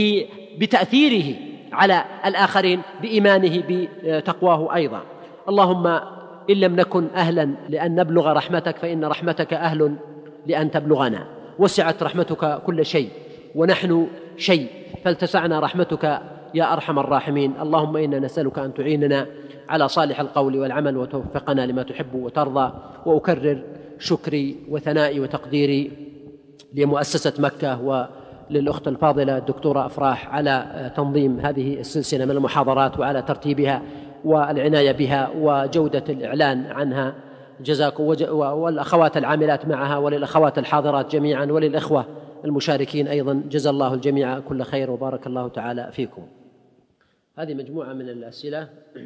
Speaker 4: بتأثيره على الآخرين، بإيمانه، بتقواه أيضا. اللهم إن لم نكن أهلا لأن نبلغ رحمتك فإن رحمتك أهل لأن تبلغنا، وسعت رحمتك كل شيء ونحن شيء، فلتسعنا رحمتك يا أرحم الراحمين. اللهم إنا نسألك أن تعيننا على صالح القول والعمل وتوفقنا لما تحب وترضى. وأكرر شكري وثنائي وتقديري لمؤسسة مكة وللأخت الفاضلة الدكتورة أفراح على تنظيم هذه السلسلة من المحاضرات وعلى ترتيبها والعناية بها وجودة الإعلان عنها. جزاكم، والأخوات العاملات معها، وللأخوات الحاضرات جميعا، وللإخوة المشاركين أيضا، جزا الله الجميع كل خير وبارك الله تعالى فيكم. هذه مجموعة من الأسئلة.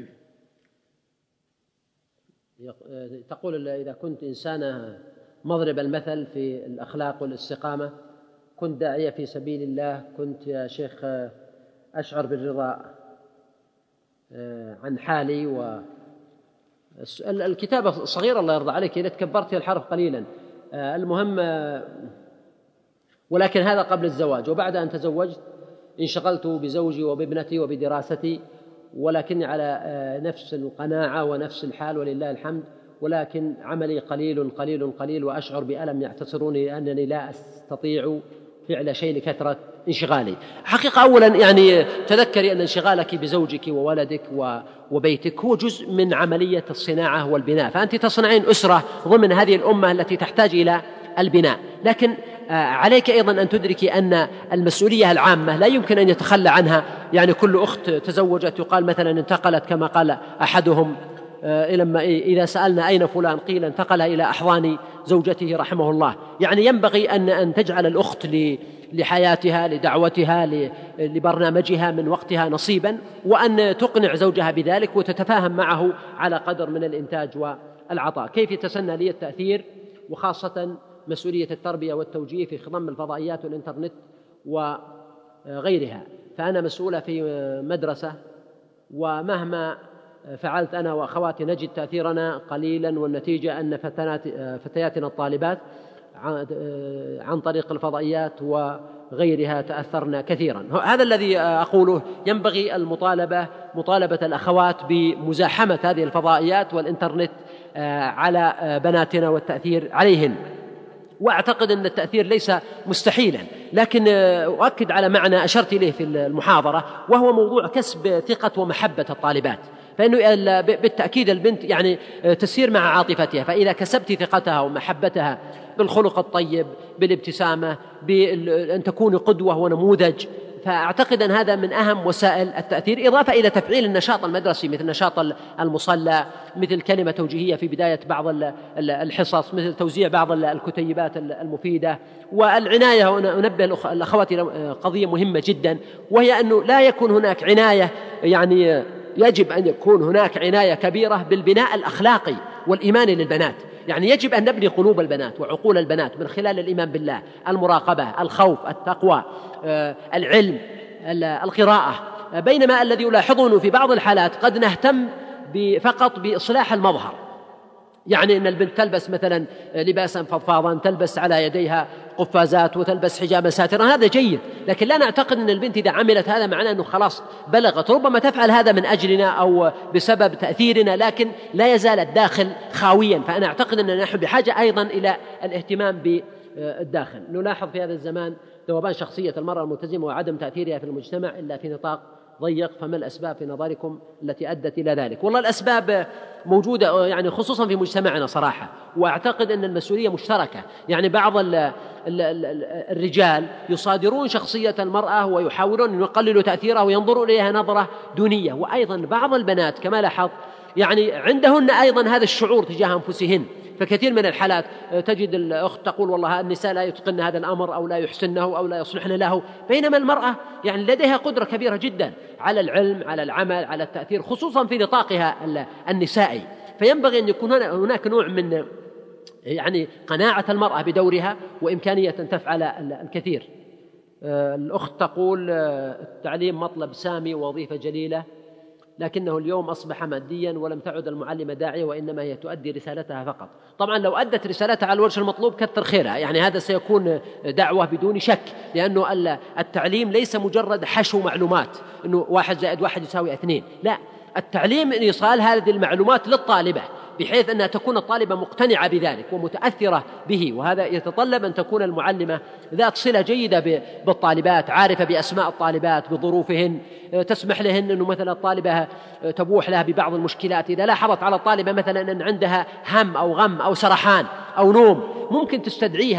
Speaker 4: تقول: إذا كنت إنسانة مضرب المثل في الأخلاق والاستقامة، كنت داعية في سبيل الله، كنت يا شيخ أشعر بالرضا عن حالي. الكتابة صغيرة الله يرضى عليك، إذا تكبرت الحرف قليلا. المهم، ولكن هذا قبل الزواج. وبعد أن تزوجت انشغلت بزوجي وبابنتي وبدراستي، ولكني على نفس القناعة ونفس الحال ولله الحمد، ولكن عملي قليل قليل قليل، وأشعر بألم يعتصروني أنني لا أستطيع فعل شيء لكثرة انشغالي. حقيقة أولا يعني تذكري أن انشغالك بزوجك وولدك وبيتك هو جزء من عملية الصناعة والبناء، فأنت تصنعين أسرة ضمن هذه الأمة التي تحتاج إلى البناء. لكن عليك أيضا أن تدركي أن المسؤولية العامة لا يمكن أن يتخلى عنها. يعني كل أخت تزوجت يقال مثلا انتقلت، كما قال أحدهم إذا سألنا أين فلان قيل انتقل إلى أحضان زوجته رحمه الله. يعني ينبغي أن تجعل الأخت لحياتها، لدعوتها، لبرنامجها من وقتها نصيبا، وأن تقنع زوجها بذلك وتتفاهم معه على قدر من الإنتاج والعطاء. كيف يتسنى لي التأثير، وخاصة مسؤولية التربية والتوجيه في خضم الفضائيات والإنترنت وغيرها؟ فأنا مسؤولة في مدرسة، ومهما فعلت أنا وأخواتي نجد تأثيرنا قليلا، والنتيجة أن فتياتنا الطالبات عن طريق الفضائيات وغيرها تأثرنا كثيرا. هذا الذي أقوله، ينبغي مطالبة الأخوات بمزاحمة هذه الفضائيات والإنترنت على بناتنا والتأثير عليهن. وأعتقد أن التأثير ليس مستحيلا، لكن أؤكد على معنى أشرت إليه في المحاضرة، وهو موضوع كسب ثقة ومحبة الطالبات. فإنه بالتأكيد البنت يعني تسير مع عاطفتها، فإذا كسبت ثقتها ومحبتها بالخلق الطيب، بالابتسامة، بأن تكون قدوة ونموذج، فأعتقد أن هذا من أهم وسائل التأثير، إضافة إلى تفعيل النشاط المدرسي مثل نشاط المصلى، مثل كلمة توجيهية في بداية بعض الحصص، مثل توزيع بعض الكتيبات المفيدة، والعناية. ونبه الأخوات إلى قضية مهمة جدا، وهي أنه لا يكون هناك عناية، يعني يجب أن يكون هناك عناية كبيرة بالبناء الأخلاقي والإيماني للبنات. يعني يجب أن نبني قلوب البنات وعقول البنات من خلال الإيمان بالله، المراقبة، الخوف، التقوى، العلم، القراءة. بينما الذي يلاحظونه في بعض الحالات قد نهتم فقط بإصلاح المظهر، يعني أن البنت تلبس مثلا لباسا فضفاضا، تلبس على يديها قفازات وتلبس حجابا ساترا، هذا جيد، لكن لا نعتقد أن البنت إذا عملت هذا معناه أنه خلاص بلغت. ربما تفعل هذا من أجلنا أو بسبب تأثيرنا، لكن لا يزال الداخل خاويا. فأنا أعتقد أننا نحن بحاجة أيضا إلى الاهتمام بالداخل. نلاحظ في هذا الزمان ذوبان شخصية المرأة الملتزمة وعدم تأثيرها في المجتمع إلا في نطاق ضيق. فما الأسباب في نظركم التي أدت إلى ذلك؟ والله الأسباب موجودة يعني خصوصا في مجتمعنا صراحة، وأعتقد أن المسؤولية مشتركة. يعني بعض الرجال يصادرون شخصية المرأة ويحاولون أن يقللوا تأثيرها وينظروا إليها نظرة دونية، وأيضا بعض البنات كما لاحظ يعني عندهن أيضا هذا الشعور تجاه أنفسهن. فكثير من الحالات تجد الأخت تقول والله النساء لا يتقن هذا الأمر أو لا يحسنه أو لا يصلحن له، بينما المرأة يعني لديها قدرة كبيرة جدا على العلم، على العمل، على التأثير، خصوصا في نطاقها النسائي. فينبغي أن يكون هناك نوع من يعني قناعة المرأة بدورها وإمكانية أن تفعل الكثير. الأخت تقول التعليم مطلب سامي ووظيفة جليلة، لكنه اليوم أصبح ماديا ولم تعد المعلمة داعية، وإنما هي تؤدي رسالتها فقط. طبعا لو أدت رسالتها على الوجه المطلوب كثر خيرها، يعني هذا سيكون دعوة بدون شك، لأنه التعليم ليس مجرد حشو معلومات أنه 1 زائد 1 يساوي 2، لا، التعليم إن إيصال هذه المعلومات للطالبة بحيث أنها تكون الطالبة مقتنعة بذلك ومتأثرة به. وهذا يتطلب أن تكون المعلمة ذات صلة جيدة بالطالبات، عارفة بأسماء الطالبات، بظروفهن، تسمح لهن أنه مثلا الطالبة تبوح لها ببعض المشكلات. إذا لاحظت على الطالبة مثلا أن عندها هم أو غم أو سرحان أو نوم، ممكن تستدعيها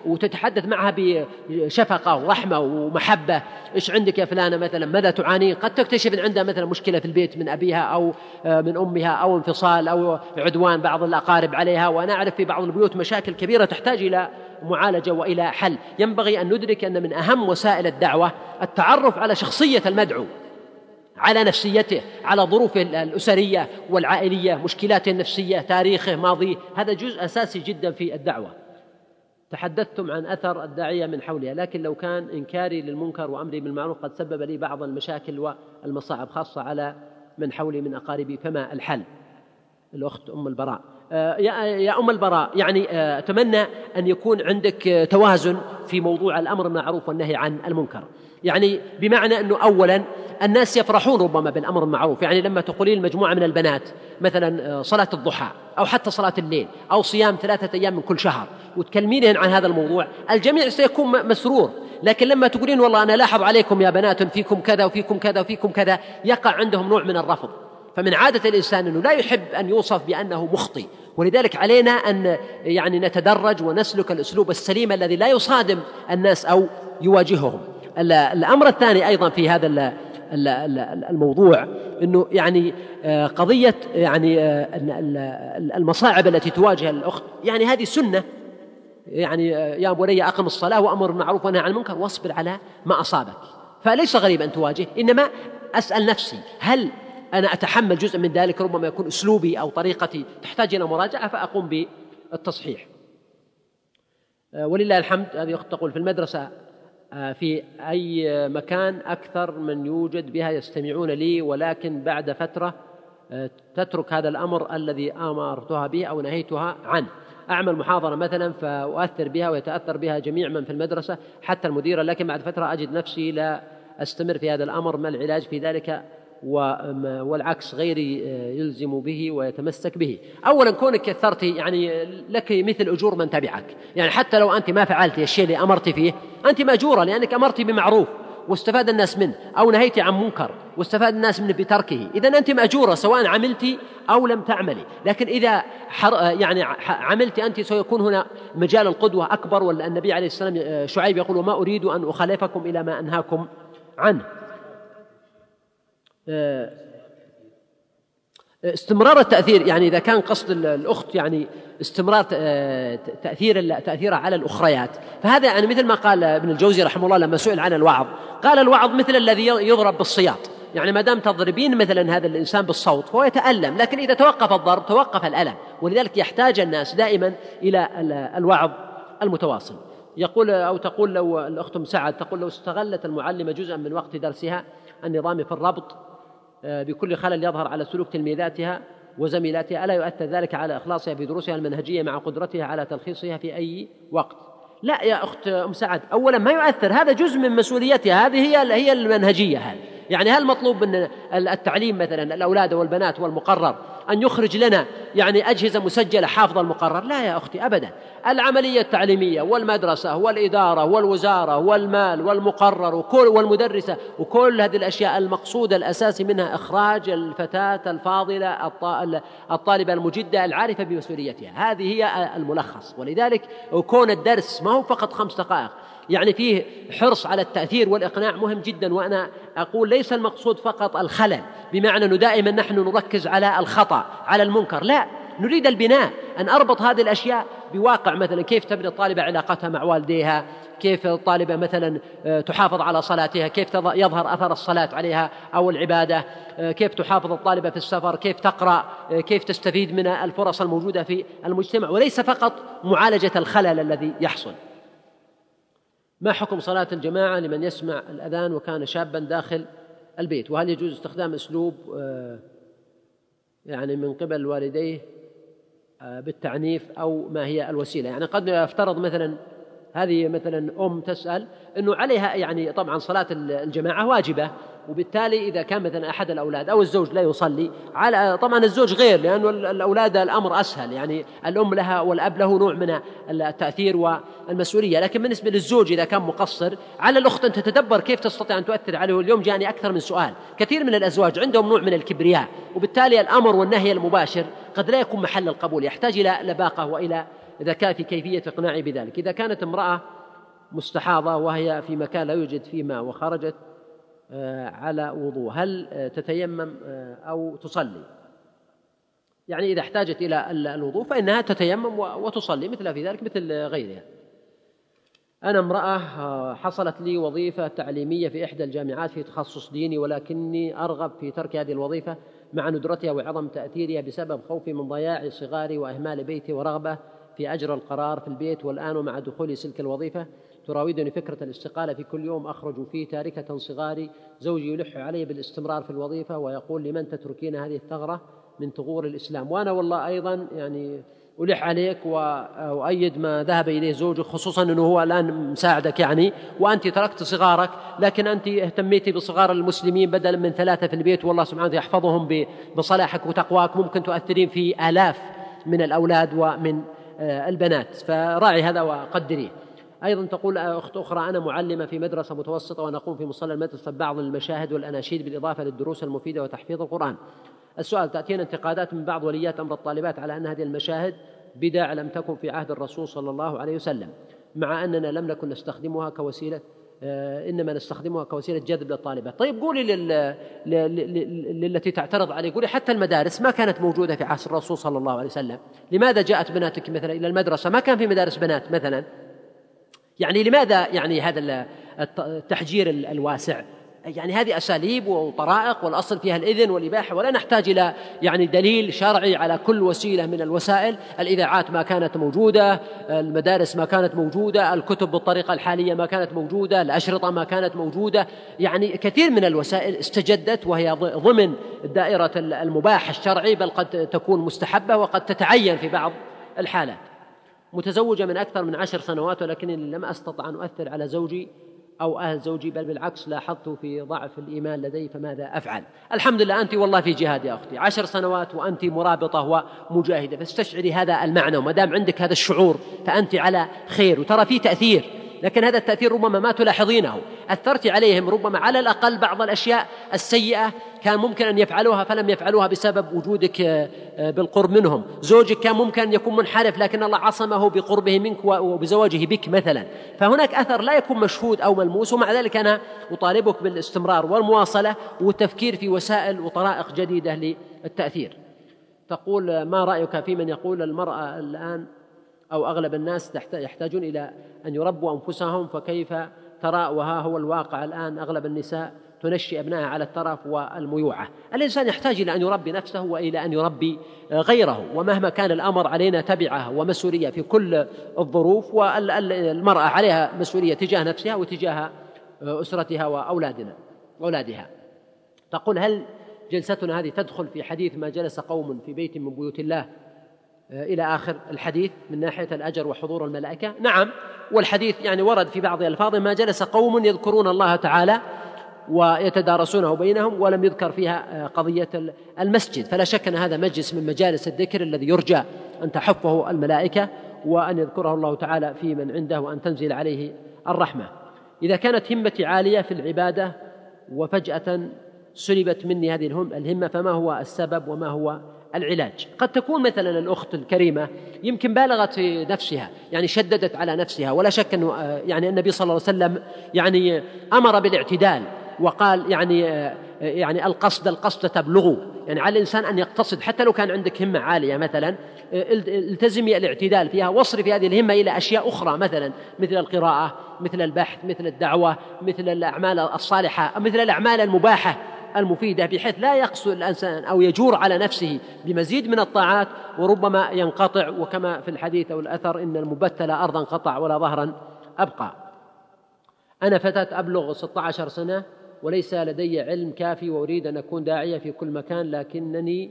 Speaker 4: وتتحدث معها بشفقة ورحمة ومحبة. إيش عندك يا فلانة مثلا، ماذا تعاني؟ قد تكتشف أن عندها مثلا مشكلة في البيت من أبيها أو من أمها أو انفصال أو عدوان بعض الأقارب عليها، وأنا أعرف في بعض البيوت مشاكل كبيرة تحتاج إلى معالجة وإلى حل. ينبغي أن ندرك أن من أهم وسائل الدعوة التعرف على شخصية المدعو، على نفسيته، على ظروفه الأسرية والعائلية، مشكلاته النفسية، تاريخه، ماضيه. هذا جزء أساسي جدا في الدعوة. تحدثتم عن أثر الداعية من حولها، لكن لو كان إنكاري للمنكر وأمري بالمعروف قد سبب لي بعض المشاكل والمصاعب خاصة على من حولي من أقاربي، فما الحل؟ الأخت أم البراء. يا أم البراء، يعني أتمنى أن يكون عندك توازن في موضوع الأمر بالمعروف والنهي عن المنكر، يعني بمعنى أنه أولا الناس يفرحون ربما بالأمر المعروف، يعني لما تقولين مجموعة من البنات مثلا صلاة الضحى أو حتى صلاة الليل أو صيام 3 أيام من كل شهر وتكلمينهن عن هذا الموضوع، الجميع سيكون مسرور. لكن لما تقولين والله أنا لاحظ عليكم يا بنات فيكم كذا وفيكم كذا وفيكم كذا، يقع عندهم نوع من الرفض. فمن عادة الإنسان أنه لا يحب أن يوصف بأنه مخطئ، ولذلك علينا أن يعني نتدرج ونسلك الأسلوب السليم الذي لا يصادم الناس أو يواجههم. الأمر الثاني أيضا في هذا الموضوع أنه يعني قضية يعني المصاعب التي تواجه الأخت، يعني هذه سنة، يعني يا بني أقم الصلاة وأمر بالمعروف ونهي عن المنكر واصبر على ما أصابك. فليس غريب أن تواجه، إنما أسأل نفسي هل أنا أتحمل جزء من ذلك؟ ربما يكون أسلوبي أو طريقتي تحتاج إلى مراجعة فأقوم بالتصحيح. ولله الحمد. هذه أخت تقول في المدرسة في أي مكان أكثر من يوجد بها يستمعون لي، ولكن بعد فترة تترك هذا الأمر الذي أمرتها به أو نهيتها عنه. أعمل محاضرة مثلا فأؤثر بها ويتأثر بها جميع من في المدرسة حتى المديرة، لكن بعد فترة أجد نفسي لا أستمر في هذا الأمر. ما العلاج في ذلك؟ والعكس غيري يلزم به ويتمسك به. أولا كونك كثرت يعني لك مثل أجور من تبعك، يعني حتى لو أنت ما فعلت الشيء اللي أمرت فيه أنت مأجورة، لأنك أمرت بمعروف واستفاد الناس منه، أو نهيت عن منكر واستفاد الناس منه بتركه، إذن أنت مأجورة سواء عملت أو لم تعملي. لكن إذا يعني عملت أنت سيكون هنا مجال القدوة أكبر. والنبي عليه السلام شعيب يقول وما أريد أن أخالفكم إلى ما أنهاكم عنه. استمرار التأثير، يعني إذا كان قصد الأخت يعني استمرار تأثيرها على الأخريات، فهذا يعني مثل ما قال ابن الجوزي رحمه الله لما سئل عن الوعظ، قال الوعظ مثل الذي يضرب بالصياط، يعني ما دام تضربين مثلا هذا الإنسان بالصوت فهو يتألم، لكن إذا توقف الضرب توقف الألم. ولذلك يحتاج الناس دائما إلى الوعظ المتواصل. يقول أو تقول لو الأخت مساعد تقول لو استغلت المعلمة جزءا من وقت درسها النظامي في الربط بكل خلل يظهر على سلوك تلميذاتها وزميلاتها، ألا يؤثر ذلك على إخلاصها في دروسها المنهجية مع قدرتها على تلخيصها في أي وقت؟ لا يا أخت مساعد، أولا ما يؤثر، هذا جزء من مسؤوليتها، هذه هي المنهجية هذه. يعني هل مطلوب من التعليم مثلا الأولاد والبنات والمقرر أن يخرج لنا يعني أجهزة مسجلة حافظة المقرر؟ لا يا أختي أبدا. العملية التعليمية والمدرسة والإدارة والوزارة والمال والمقرر والمدرسة وكل هذه الأشياء المقصود الأساسي منها إخراج الفتاة الفاضلة الطالبة المجدة العارفة بمسؤوليتها، هذه هي الملخص. ولذلك كون الدرس ما هو فقط 5 دقائق، يعني فيه حرص على التأثير والإقناع مهم جدا. وأنا أقول ليس المقصود فقط الخلل، بمعنى أنه دائما نحن نركز على الخطأ على المنكر، لا، نريد البناء، أن أربط هذه الأشياء بواقع. مثلا كيف تبني الطالبة علاقتها مع والديها، كيف الطالبة مثلا تحافظ على صلاتها، كيف يظهر أثر الصلاة عليها أو العبادة، كيف تحافظ الطالبة في السفر، كيف تقرأ، كيف تستفيد من الفرص الموجودة في المجتمع، وليس فقط معالجة الخلل الذي يحصل. ما حكم صلاة الجماعة لمن يسمع الأذان وكان شابا داخل البيت؟ وهل يجوز استخدام أسلوب يعني من قبل والديه بالتعنيف، أو ما هي الوسيلة؟ يعني قد يفترض مثلا هذه مثلا تسأل أنه عليها يعني طبعا صلاة الجماعة واجبة، وبالتالي إذا كان مثلا أحد الأولاد أو الزوج لا يصلي، على طبعا الزوج غير، لأنه الأولاد الأمر أسهل، يعني الأم لها والأب له نوع من التأثير والمسؤولية. لكن بالنسبة للزوج إذا كان مقصر، على الأخت أن تتدبر كيف تستطيع أن تؤثر عليه. اليوم جاءني أكثر من سؤال، كثير من الأزواج عندهم نوع من الكبرياء، وبالتالي الأمر والنهي المباشر قد لا يكون محل القبول، يحتاج إلى لباقة وإلى إذا كان في كيفية إقناعي بذلك. إذا كانت امرأة مستحاضة وهي في مكان لا يوجد فيه ماء وخرجت على وضوء، هل تتيمم أو تصلي؟ يعني إذا احتاجت إلى الوضوء فإنها تتيمم وتصلي مثل في ذلك مثل غيرها. أنا امرأة حصلت لي وظيفة تعليمية في إحدى الجامعات في تخصص ديني، ولكني أرغب في ترك هذه الوظيفة مع ندرتها وعظم تأثيرها بسبب خوفي من ضياع صغاري وإهمال بيتي ورغبة في أجر القرار في البيت. والآن ومع دخولي سلك الوظيفة تراودني فكرة الاستقالة في كل يوم أخرج فيه تاركة صغاري. زوجي يلح علي بالاستمرار في الوظيفة ويقول لمن تتركين هذه الثغرة من ثغور الإسلام، وأنا والله أيضا يعني ألح عليك وأؤيد ما ذهب إليه زوجك، خصوصا أنه هو الآن مساعدك يعني، وأنت تركت صغارك، لكن أنت اهتميتي بصغار المسلمين بدلا من 3 في البيت، والله سبحانه يحفظهم بصلاحك وتقواك، ممكن تؤثرين في آلاف من الأولاد ومن البنات، فراعي هذا وقدريه. أيضا تقول أخت أخرى: أنا معلمة في مدرسة متوسطة ونقوم في مصلى المدرسة ببعض المشاهد والأناشيد بالإضافة للدروس المفيدة وتحفيظ القرآن. السؤال: تأتينا انتقادات من بعض وليات أمر الطالبات على أن هذه المشاهد بدع لم تكن في عهد الرسول صلى الله عليه وسلم، مع أننا لم نكن نستخدمها كوسيلة، إنما نستخدمها كوسيلة جذب للطالبات. طيب قولي للتي تعترض عليه، قولي حتى المدارس ما كانت موجودة في عصر الرسول صلى الله عليه وسلم، لماذا جاءت بناتك مثلا إلى المدرسة؟ ما كان في مدارس بنات مثلا، يعني لماذا يعني هذا التحجير الواسع؟ يعني هذه أساليب وطرائق، والأصل فيها الإذن والإباحة، ولا نحتاج إلى يعني دليل شرعي على كل وسيلة من الوسائل. الإذاعات ما كانت موجودة، المدارس ما كانت موجودة، الكتب بالطريقة الحالية ما كانت موجودة، الأشرطة ما كانت موجودة، يعني كثير من الوسائل استجدت وهي ضمن دائرة المباح الشرعي، بل قد تكون مستحبة وقد تتعين في بعض الحالات. متزوجة من أكثر من 10 سنوات، ولكنني لم أستطع أن أؤثر على زوجي أو أهل زوجي، بل بالعكس لاحظت في ضعف الإيمان لدي، فماذا أفعل؟ الحمد لله أنت والله في جهاد يا أختي، 10 سنوات وأنت مرابطة ومجاهدة، فاستشعري هذا المعنى، وما دام عندك هذا الشعور فأنت على خير، وترى فيه تأثير، لكن هذا التأثير ربما ما تلاحظينه، أثرت عليهم ربما على الأقل بعض الأشياء السيئة كان ممكن أن يفعلوها فلم يفعلوها بسبب وجودك بالقرب منهم. زوجك كان ممكن أن يكون منحرف، لكن الله عصمه بقربه منك وبزواجه بك مثلا، فهناك أثر لا يكون مشهود أو ملموس، ومع ذلك أنا أطالبك بالاستمرار والمواصلة والتفكير في وسائل وطرائق جديدة للتأثير. تقول: ما رأيك في من يقول المرأة الآن أو أغلب الناس يحتاجون إلى أن يربوا أنفسهم، فكيف ترى وها هو الواقع الآن أغلب النساء تنشئ أبنائها على الترف والميوعة؟ الإنسان يحتاج إلى أن يربي نفسه وإلى أن يربي غيره، ومهما كان الأمر علينا تبعه ومسؤولية في كل الظروف، والمرأة عليها مسؤولية تجاه نفسها وتجاه أسرتها وأولادها. تقول: هل جلستنا هذه تدخل في حديث ما جلس قوم في بيت من بيوت الله إلى آخر الحديث من ناحية الأجر وحضور الملائكة؟ نعم، والحديث يعني ورد في بعض الألفاظ: ما جلس قوم يذكرون الله تعالى ويتدارسونه بينهم، ولم يذكر فيها قضية المسجد، فلا شك أن هذا مجلس من مجالس الذكر الذي يرجى أن تحفه الملائكة وأن يذكره الله تعالى في من عنده وأن تنزل عليه الرحمة. إذا كانت همتي عالية في العبادة وفجأة سلبت مني هذه الهمة، فما هو السبب وما هو العلاج؟ قد تكون مثلا الأخت الكريمة يمكن بالغت في نفسها، يعني شددت على نفسها، ولا شك أنه يعني النبي صلى الله عليه وسلم يعني أمر بالاعتدال، وقال يعني القصد تبلغوا، يعني على الإنسان أن يقتصد حتى لو كان عندك همة عالية مثلا، التزمي الاعتدال فيها، واصرفي هذه الهمة إلى أشياء أخرى مثلا مثل القراءة، مثل البحث، مثل الدعوة، مثل الأعمال الصالحة، مثل الأعمال المباحة المفيدة، بحيث لا يقصد الإنسان أو يجور على نفسه بمزيد من الطاعات وربما ينقطع، وكما في الحديث أو الأثر: إن المبتل أرضا قطع ولا ظهرا أبقى. أنا فتاة أبلغ 16 سنة وليس لدي علم كافي، وأريد أن أكون داعية في كل مكان، لكنني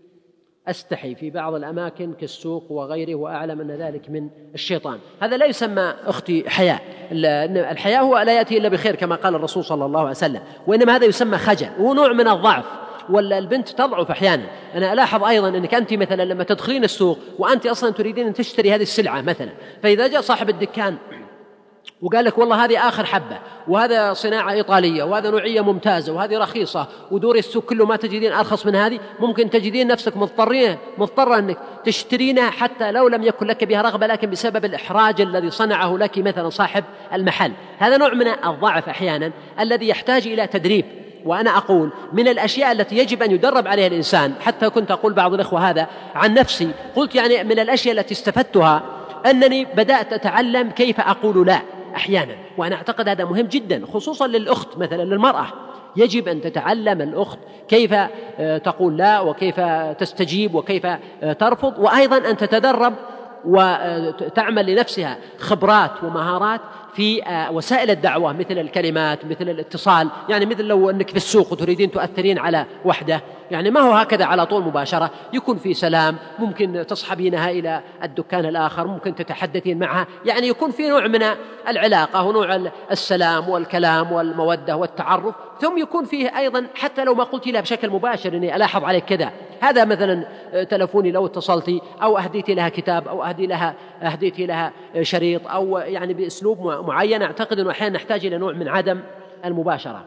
Speaker 4: أستحي في بعض الأماكن كالسوق وغيره، وأعلم أن ذلك من الشيطان. هذا لا يسمى أختي حياء، الحياء هو لا يأتي إلا بخير كما قال الرسول صلى الله عليه وسلم، وإنما هذا يسمى خجل، وهو نوع من الضعف، والبنت تضعف أحيانا. أنا ألاحظ أيضا أنك أنت مثلا لما تدخلين السوق وأنت أصلا تريدين أن تشتري هذه السلعة مثلا، فإذا جاء صاحب الدكان وقال لك والله هذه آخر حبة، وهذا صناعة إيطالية، وهذا نوعية ممتازة، وهذه رخيصة، ودور السوق كله ما تجدين أرخص من هذه، ممكن تجدين نفسك مضطرة أنك تشترينها حتى لو لم يكن لك بها رغبة، لكن بسبب الإحراج الذي صنعه لك مثلا صاحب المحل. هذا نوع من الضعف أحيانا الذي يحتاج إلى تدريب. وأنا أقول من الأشياء التي يجب أن يدرب عليها الإنسان، حتى كنت أقول بعض الإخوة هذا عن نفسي، قلت يعني من الأشياء التي استفدتها أنني بدأت أتعلم كيف أقول لا أحيانا، وأنا أعتقد هذا مهم جدا، خصوصا للأخت مثلا للمرأة، يجب أن تتعلم الأخت كيف تقول لا، وكيف تستجيب، وكيف ترفض، وأيضا أن تتدرب وتعمل لنفسها خبرات ومهارات في وسائل الدعوة، مثل الكلمات، مثل الاتصال، يعني مثل لو أنك في السوق وتريدين تؤثرين على وحدة، يعني ما هو هكذا على طول مباشرة، يكون في سلام، ممكن تصحبينها إلى الدكان الآخر، ممكن تتحدثين معها، يعني يكون في نوع من العلاقة ونوع السلام والكلام والمودة والتعرف، ثم يكون فيه أيضا حتى لو ما قلت لها بشكل مباشر إني ألاحظ عليك كذا، هذا مثلا تلفوني لو اتصلتي، أو أهديتي لها كتاب، أو أهديتي لها شريط، أو يعني بأسلوب معين. أعتقد أنه أحيانا نحتاج إلى نوع من عدم المباشرة.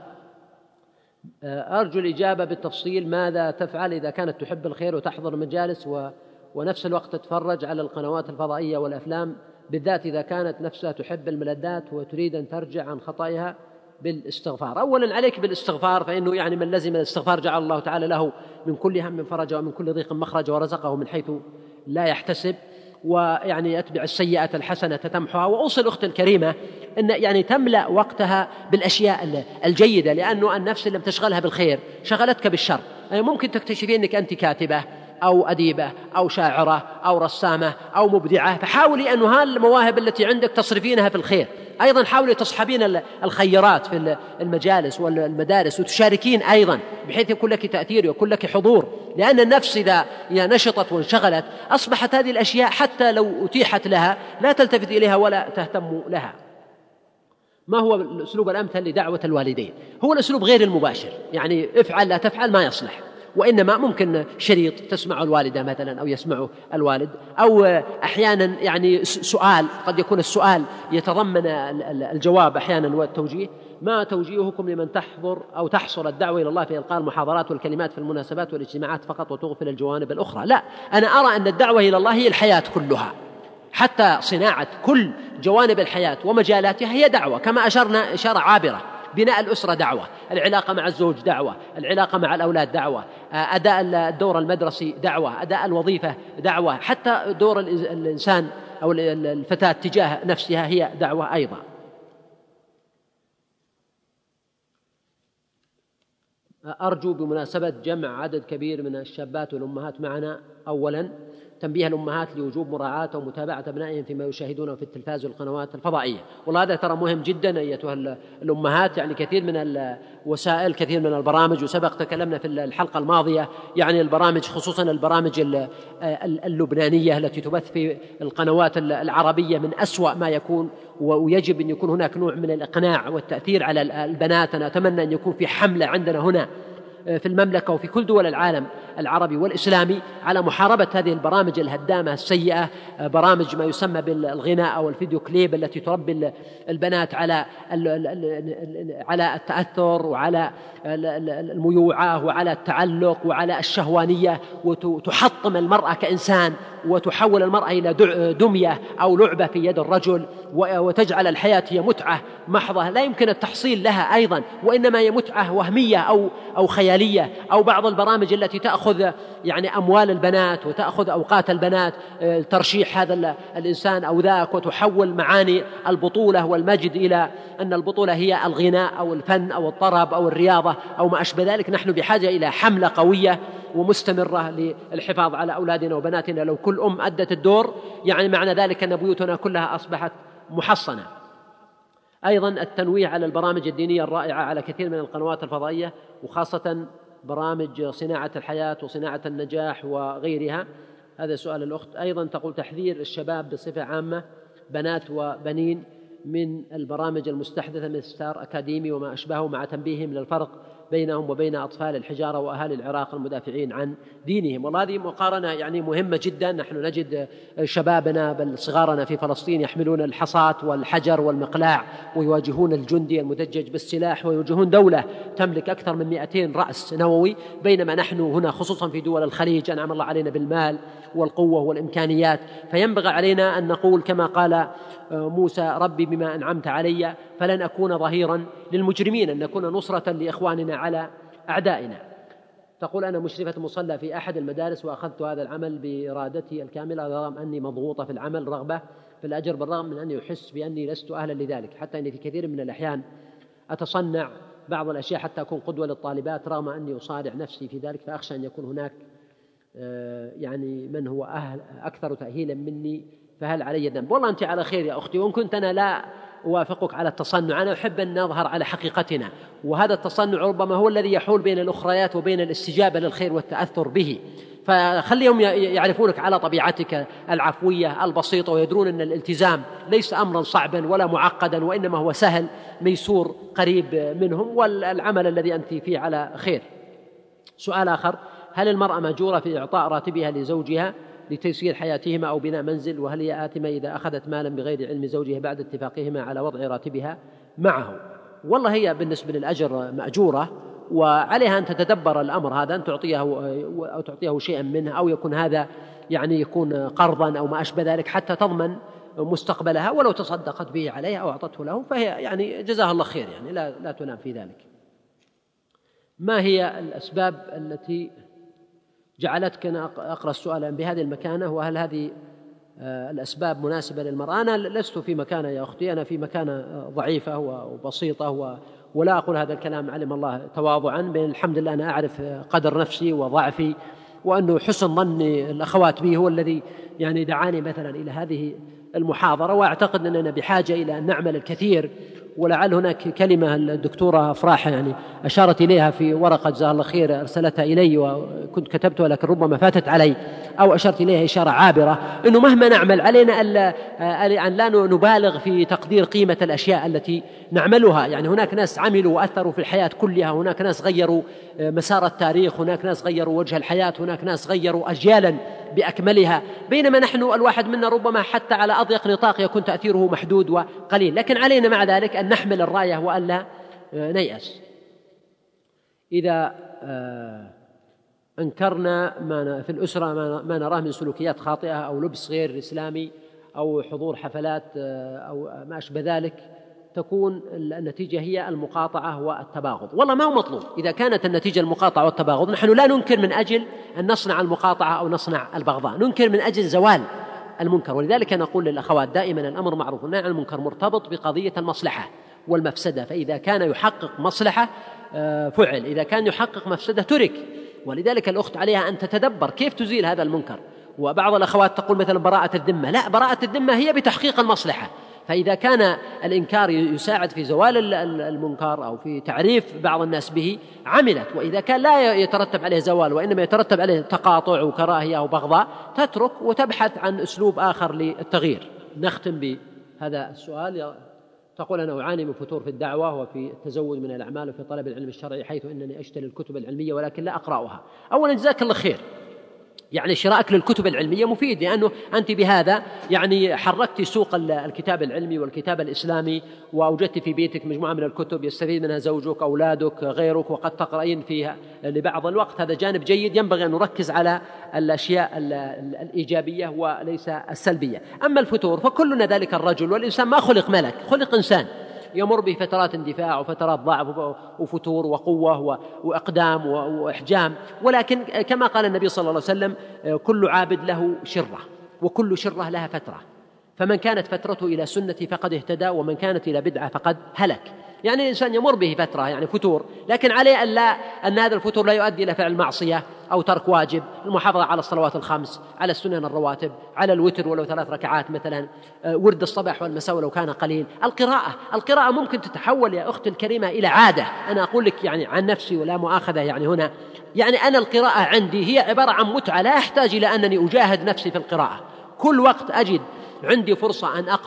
Speaker 4: أرجو الإجابة بالتفصيل، ماذا تفعل إذا كانت تحب الخير وتحضر المجالس ونفس الوقت تتفرج على القنوات الفضائية والأفلام، بالذات إذا كانت نفسها تحب الملذات وتريد أن ترجع عن خطائها بالاستغفار؟ أولا عليك بالاستغفار، فإنه يعني من لزم الاستغفار جعل الله تعالى له من كل هم فرجا، ومن كل ضيق مخرجا، ورزقه من حيث لا يحتسب، ويعني أتبع السيئة الحسنة تمحها. وأوصي الأخت الكريمة أن يعني تملأ وقتها بالأشياء الجيدة، لأنه النفس لم تشغلها بالخير شغلتك بالشر. يعني ممكن تكتشفين أنك أنت كاتبة أو أديبة أو شاعرة أو رسامة أو مبدعة، فحاولي أن هالمواهب التي عندك تصرفينها في الخير. أيضا حاولي تصحبين الخيرات في المجالس والمدارس وتشاركين أيضا، بحيث يكون لك تأثير ويكون لك حضور، لأن النفس إذا نشطت وانشغلت أصبحت هذه الأشياء حتى لو أتيحت لها لا تلتفت إليها ولا تهتم لها. ما هو الأسلوب الأمثل لدعوة الوالدين؟ هو الأسلوب غير المباشر، يعني افعل لا تفعل ما يصلح، وإنما ممكن شريط تسمع الوالدة مثلا أو يسمعه الوالد، أو أحيانا يعني سؤال، قد يكون السؤال يتضمن الجواب أحيانا والتوجيه. ما توجيهكم لمن تحضر أو تحصل الدعوة إلى الله في إلقاء المحاضرات والكلمات في المناسبات والاجتماعات فقط وتغفل الجوانب الأخرى؟ لا، أنا أرى أن الدعوة إلى الله هي الحياة كلها، حتى صناعة كل جوانب الحياة ومجالاتها هي دعوة، كما أشرنا إشارة عابرة. بناء الأسرة دعوة، العلاقة مع الزوج دعوة، العلاقة مع الأولاد دعوة، أداء الدور المدرسي دعوة، أداء الوظيفة دعوة، حتى دور الإنسان أو الفتاة تجاه نفسها هي دعوة أيضا. أرجو بمناسبة جمع عدد كبير من الشابات والأمهات معنا، أولا تنبيه الأمهات لوجوب مراعاة ومتابعة أبنائهم فيما يشاهدونه في التلفاز والقنوات الفضائية، والله هذا ترى مهم جدا أيتها الأمهات. يعني كثير من الوسائل، كثير من البرامج، وسبق تكلمنا في الحلقة الماضية يعني البرامج، خصوصا البرامج اللبنانية التي تبث في القنوات العربية من أسوأ ما يكون، ويجب أن يكون هناك نوع من الإقناع والتأثير على البنات. أنا أتمنى أن يكون في حملة عندنا هنا في المملكة وفي كل دول العالم العربي والإسلامي على محاربة هذه البرامج الهدامة السيئة، برامج ما يسمى بالغناء أو الفيديو كليب التي تربي البنات على التأثر وعلى الميوعة وعلى التعلق وعلى الشهوانية، وتحطم المرأة كإنسان وتحول المرأة إلى دمية أو لعبة في يد الرجل، وتجعل الحياة هي متعة محضة لا يمكن التحصيل لها أيضا، وإنما هي متعة وهمية أو خيالية. أو بعض البرامج التي تأخذ يعني أموال البنات وتأخذ أوقات البنات، ترشيح هذا الإنسان أو ذاك، وتحول معاني البطولة والمجد إلى أن البطولة هي الغناء أو الفن أو الطرب أو الرياضة أو ما أشبه ذلك. نحن بحاجة إلى حملة قوية ومستمرة للحفاظ على أولادنا وبناتنا. لو كل أم أدت الدور يعني معنى ذلك أن بيوتنا كلها أصبحت محصنة. أيضا التنويه على البرامج الدينية الرائعة على كثير من القنوات الفضائية، وخاصة برامج صناعة الحياة وصناعة النجاح وغيرها. هذا سؤال الأخت. أيضا تقول تحذير الشباب بصفة عامة بنات وبنين من البرامج المستحدثة مثل ستار أكاديمي وما أشبهه، مع تنبيههم للفرق بينهم وبين أطفال الحجارة وأهالي العراق المدافعين عن دينهم. والله هذه مقارنة يعني مهمة جدا. نحن نجد شبابنا بل صغارنا في فلسطين يحملون الحصاة والحجر والمقلاع ويواجهون الجندي المدجج بالسلاح، ويواجهون دولة تملك أكثر من 200 رأس نووي، بينما نحن هنا خصوصا في دول الخليج أنعم الله علينا بالمال والقوة والإمكانيات. فينبغي علينا أن نقول كما قال موسى: ربي بما أنعمت علي فلن أكون ظهيرا للمجرمين، أن نكون نصرة لإخواننا على أعدائنا. تقول: أنا مشرفة مصلى في أحد المدارس وأخذت هذا العمل بإرادتي الكاملة رغم أني مضغوطة في العمل رغبة في الأجر، بالرغم من أني أحس بأني لست أهلا لذلك، حتى أني في كثير من الأحيان أتصنع بعض الأشياء حتى أكون قدوة للطالبات رغم أني أصارع نفسي في ذلك، فأخشى أن يكون هناك يعني من هو أكثر تأهيلا مني، فهل علي ذنب؟ والله أنت على خير يا أختي، وإن كنت أنا لا أوافقك على التصنع، أنا أحب أن نظهر على حقيقتنا، وهذا التصنع ربما هو الذي يحول بين الأخريات وبين الاستجابة للخير والتأثر به. فخليهم يعرفونك على طبيعتك العفوية البسيطة، ويدرون أن الالتزام ليس أمرا صعبا ولا معقدا، وإنما هو سهل ميسور قريب منهم، والعمل الذي أنت فيه على خير. سؤال آخر: هل المرأة مأجورة في إعطاء راتبها لزوجها لتيسير حياتهما أو بناء منزل؟ وهل هي آثمة إذا أخذت مالا بغير علم زوجها بعد اتفاقهما على وضع راتبها معه؟ والله هي بالنسبة للأجر مأجورة، وعليها أن تتدبر الأمر هذا، أن تعطيه شيئا منه، أو يكون هذا يعني يكون قرضا أو ما أشبه ذلك حتى تضمن مستقبلها، ولو تصدقت به عليها أو أعطته له فهي يعني جزاها الله خير، يعني لا تلام في ذلك. ما هي الأسباب التي جعلتك أن أقرأ السؤال بهذه المكانة؟ وهل هذه الأسباب مناسبة للمرأة؟ أنا لست في مكانة يا أختي، أنا في مكانة ضعيفة وبسيطة، ولا أقول هذا الكلام علم الله تواضعا، بل الحمد لله أنا أعرف قدر نفسي وضعفي، وأنه حسن ظن الأخوات بي هو الذي يعني دعاني مثلا إلى هذه المحاضرة، وأعتقد أننا بحاجة إلى أن نعمل الكثير. ولعل هناك كلمة الدكتورة أفراح يعني أشارت إليها في ورقة جزاها الله خير أرسلتها إلي وكنت كتبتها لكن ربما فاتت علي، أو أشرت إليها إشارة عابرة، أنه مهما نعمل علينا أن لا نبالغ في تقدير قيمة الأشياء التي نعملها. يعني هناك ناس عملوا وأثروا في الحياة كلها، هناك ناس غيروا مسار التاريخ، هناك ناس غيروا وجه الحياة، هناك ناس غيروا أجيالا بأكملها، بينما نحن الواحد منا ربما حتى على أضيق نطاق يكون تأثيره محدود وقليل، لكن علينا مع ذلك أن نحمل الراية وألا نيأس. إذا أنكرنا في الأسرة ما نراه من سلوكيات خاطئة أو لبس غير إسلامي أو حضور حفلات أو ما أشبه ذلك، تكون النتيجة هي المقاطعة والتباغض. والله ما هو مطلوب. إذا كانت النتيجة المقاطعة والتباغض، نحن لا ننكر من أجل أن نصنع المقاطعة أو نصنع البغضاء، ننكر من أجل زوال المنكر. ولذلك نقول للأخوات دائما: الأمر معروف والنهي عن المنكر مرتبط بقضية المصلحة والمفسدة، فإذا كان يحقق مصلحة فعل، إذا كان يحقق مفسدة ترك. ولذلك الأخت عليها أن تتدبر كيف تزيل هذا المنكر. وبعض الأخوات تقول مثلا براءة الذمة، لا، براءة الذمة هي بتحقيق المصلحة. فإذا كان الإنكار يساعد في زوال المنكر أو في تعريف بعض الناس به عملت، وإذا كان لا يترتب عليه زوال وإنما يترتب عليه تقاطع وكراهية أو بغضاء تترك وتبحث عن أسلوب آخر للتغيير. نختم بهذا السؤال. تقول: أنا أعاني من فتور في الدعوة وفي التزود من الأعمال وفي طلب العلم الشرعي، حيث أنني أشتري الكتب العلمية ولكن لا أقرأها. أولا جزاك الله خير، يعني شرائك للكتب العلمية مفيد، لأنه أنت بهذا يعني حركت سوق الكتاب العلمي والكتاب الإسلامي، وأوجدت في بيتك مجموعة من الكتب يستفيد منها زوجك، أولادك، غيرك، وقد تقرأين فيها لبعض الوقت. هذا جانب جيد، ينبغي أن نركز على الأشياء الإيجابية وليس السلبية. أما الفتور فكلنا ذلك الرجل، والإنسان ما خلق ملك، خلق إنسان يمر بفترات اندفاع وفترات ضعف وفتور وقوة وإقدام وإحجام، ولكن كما قال النبي صلى الله عليه وسلم: كل عابد له شرة وكل شرة لها فترة، فمن كانت فترته إلى سنتي فقد اهتدى ومن كانت إلى بدعة فقد هلك. يعني الإنسان يمر به فترة يعني فتور، لكن عليه أن هذا الفتور لا يؤدي إلى فعل معصية أو ترك واجب، المحافظة على الصلوات الخمس، على السنن الرواتب، على الوتر ولو 3 ركعات مثلا، ورد الصباح والمساء ولو كان قليل. القراءة ممكن تتحول يا أختي الكريمة إلى عادة. أنا أقول لك يعني عن نفسي ولا مؤاخذة يعني هنا، يعني أنا القراءة عندي هي عبارة عن متعة، لا أحتاج إلى أنني أجاهد نفسي في القراءة. كل وقت أجد عندي فرصة أن أقرأ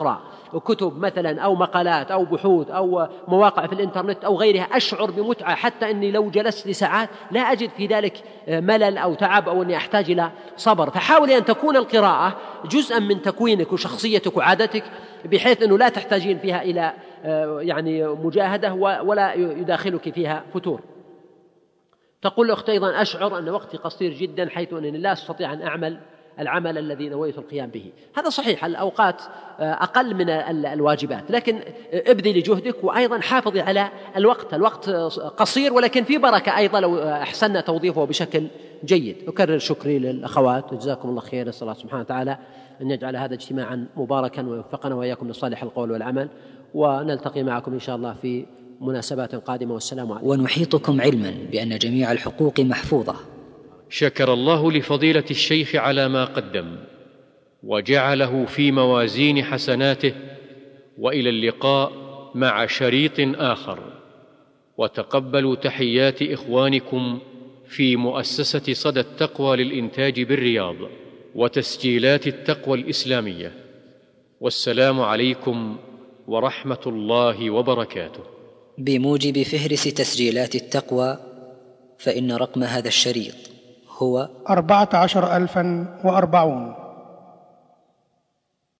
Speaker 4: كتب مثلا أو مقالات أو بحوث أو مواقع في الإنترنت أو غيرها أشعر بمتعة، حتى أني لو جلست لساعات لا أجد في ذلك ملل أو تعب أو أني أحتاج إلى صبر. فحاولي أن تكون القراءة جزءا من تكوينك وشخصيتك وعادتك، بحيث أنه لا تحتاجين فيها إلى يعني مجاهدة ولا يداخلك فيها فتور. تقول الأخت أيضا: أشعر أن وقتي قصير جدا حيث أنني لا أستطيع أن أعمل العمل الذي نويت القيام به. هذا صحيح، الأوقات أقل من الواجبات، لكن ابذلي جهدك وأيضا حافظي على الوقت قصير ولكن في بركة أيضا لو أحسننا توظيفه بشكل جيد. أكرر شكري للأخوات وجزاكم الله خير. نسأل الله سبحانه وتعالى أن يجعل هذا اجتماعا مباركا ويوفقنا وإياكم لصالح القول والعمل، ونلتقي معكم إن شاء الله في مناسبات قادمة، والسلام عليكم.
Speaker 6: ونحيطكم علما بأن جميع الحقوق محفوظة. شكر الله لفضيلة الشيخ على ما قدم وجعله في موازين حسناته، وإلى اللقاء مع شريط آخر. وتقبلوا تحيات إخوانكم في مؤسسة صدى التقوى للإنتاج بالرياض وتسجيلات التقوى الإسلامية. والسلام عليكم ورحمة الله وبركاته. بموجب فهرس تسجيلات التقوى، فإن رقم هذا الشريط هو 14040.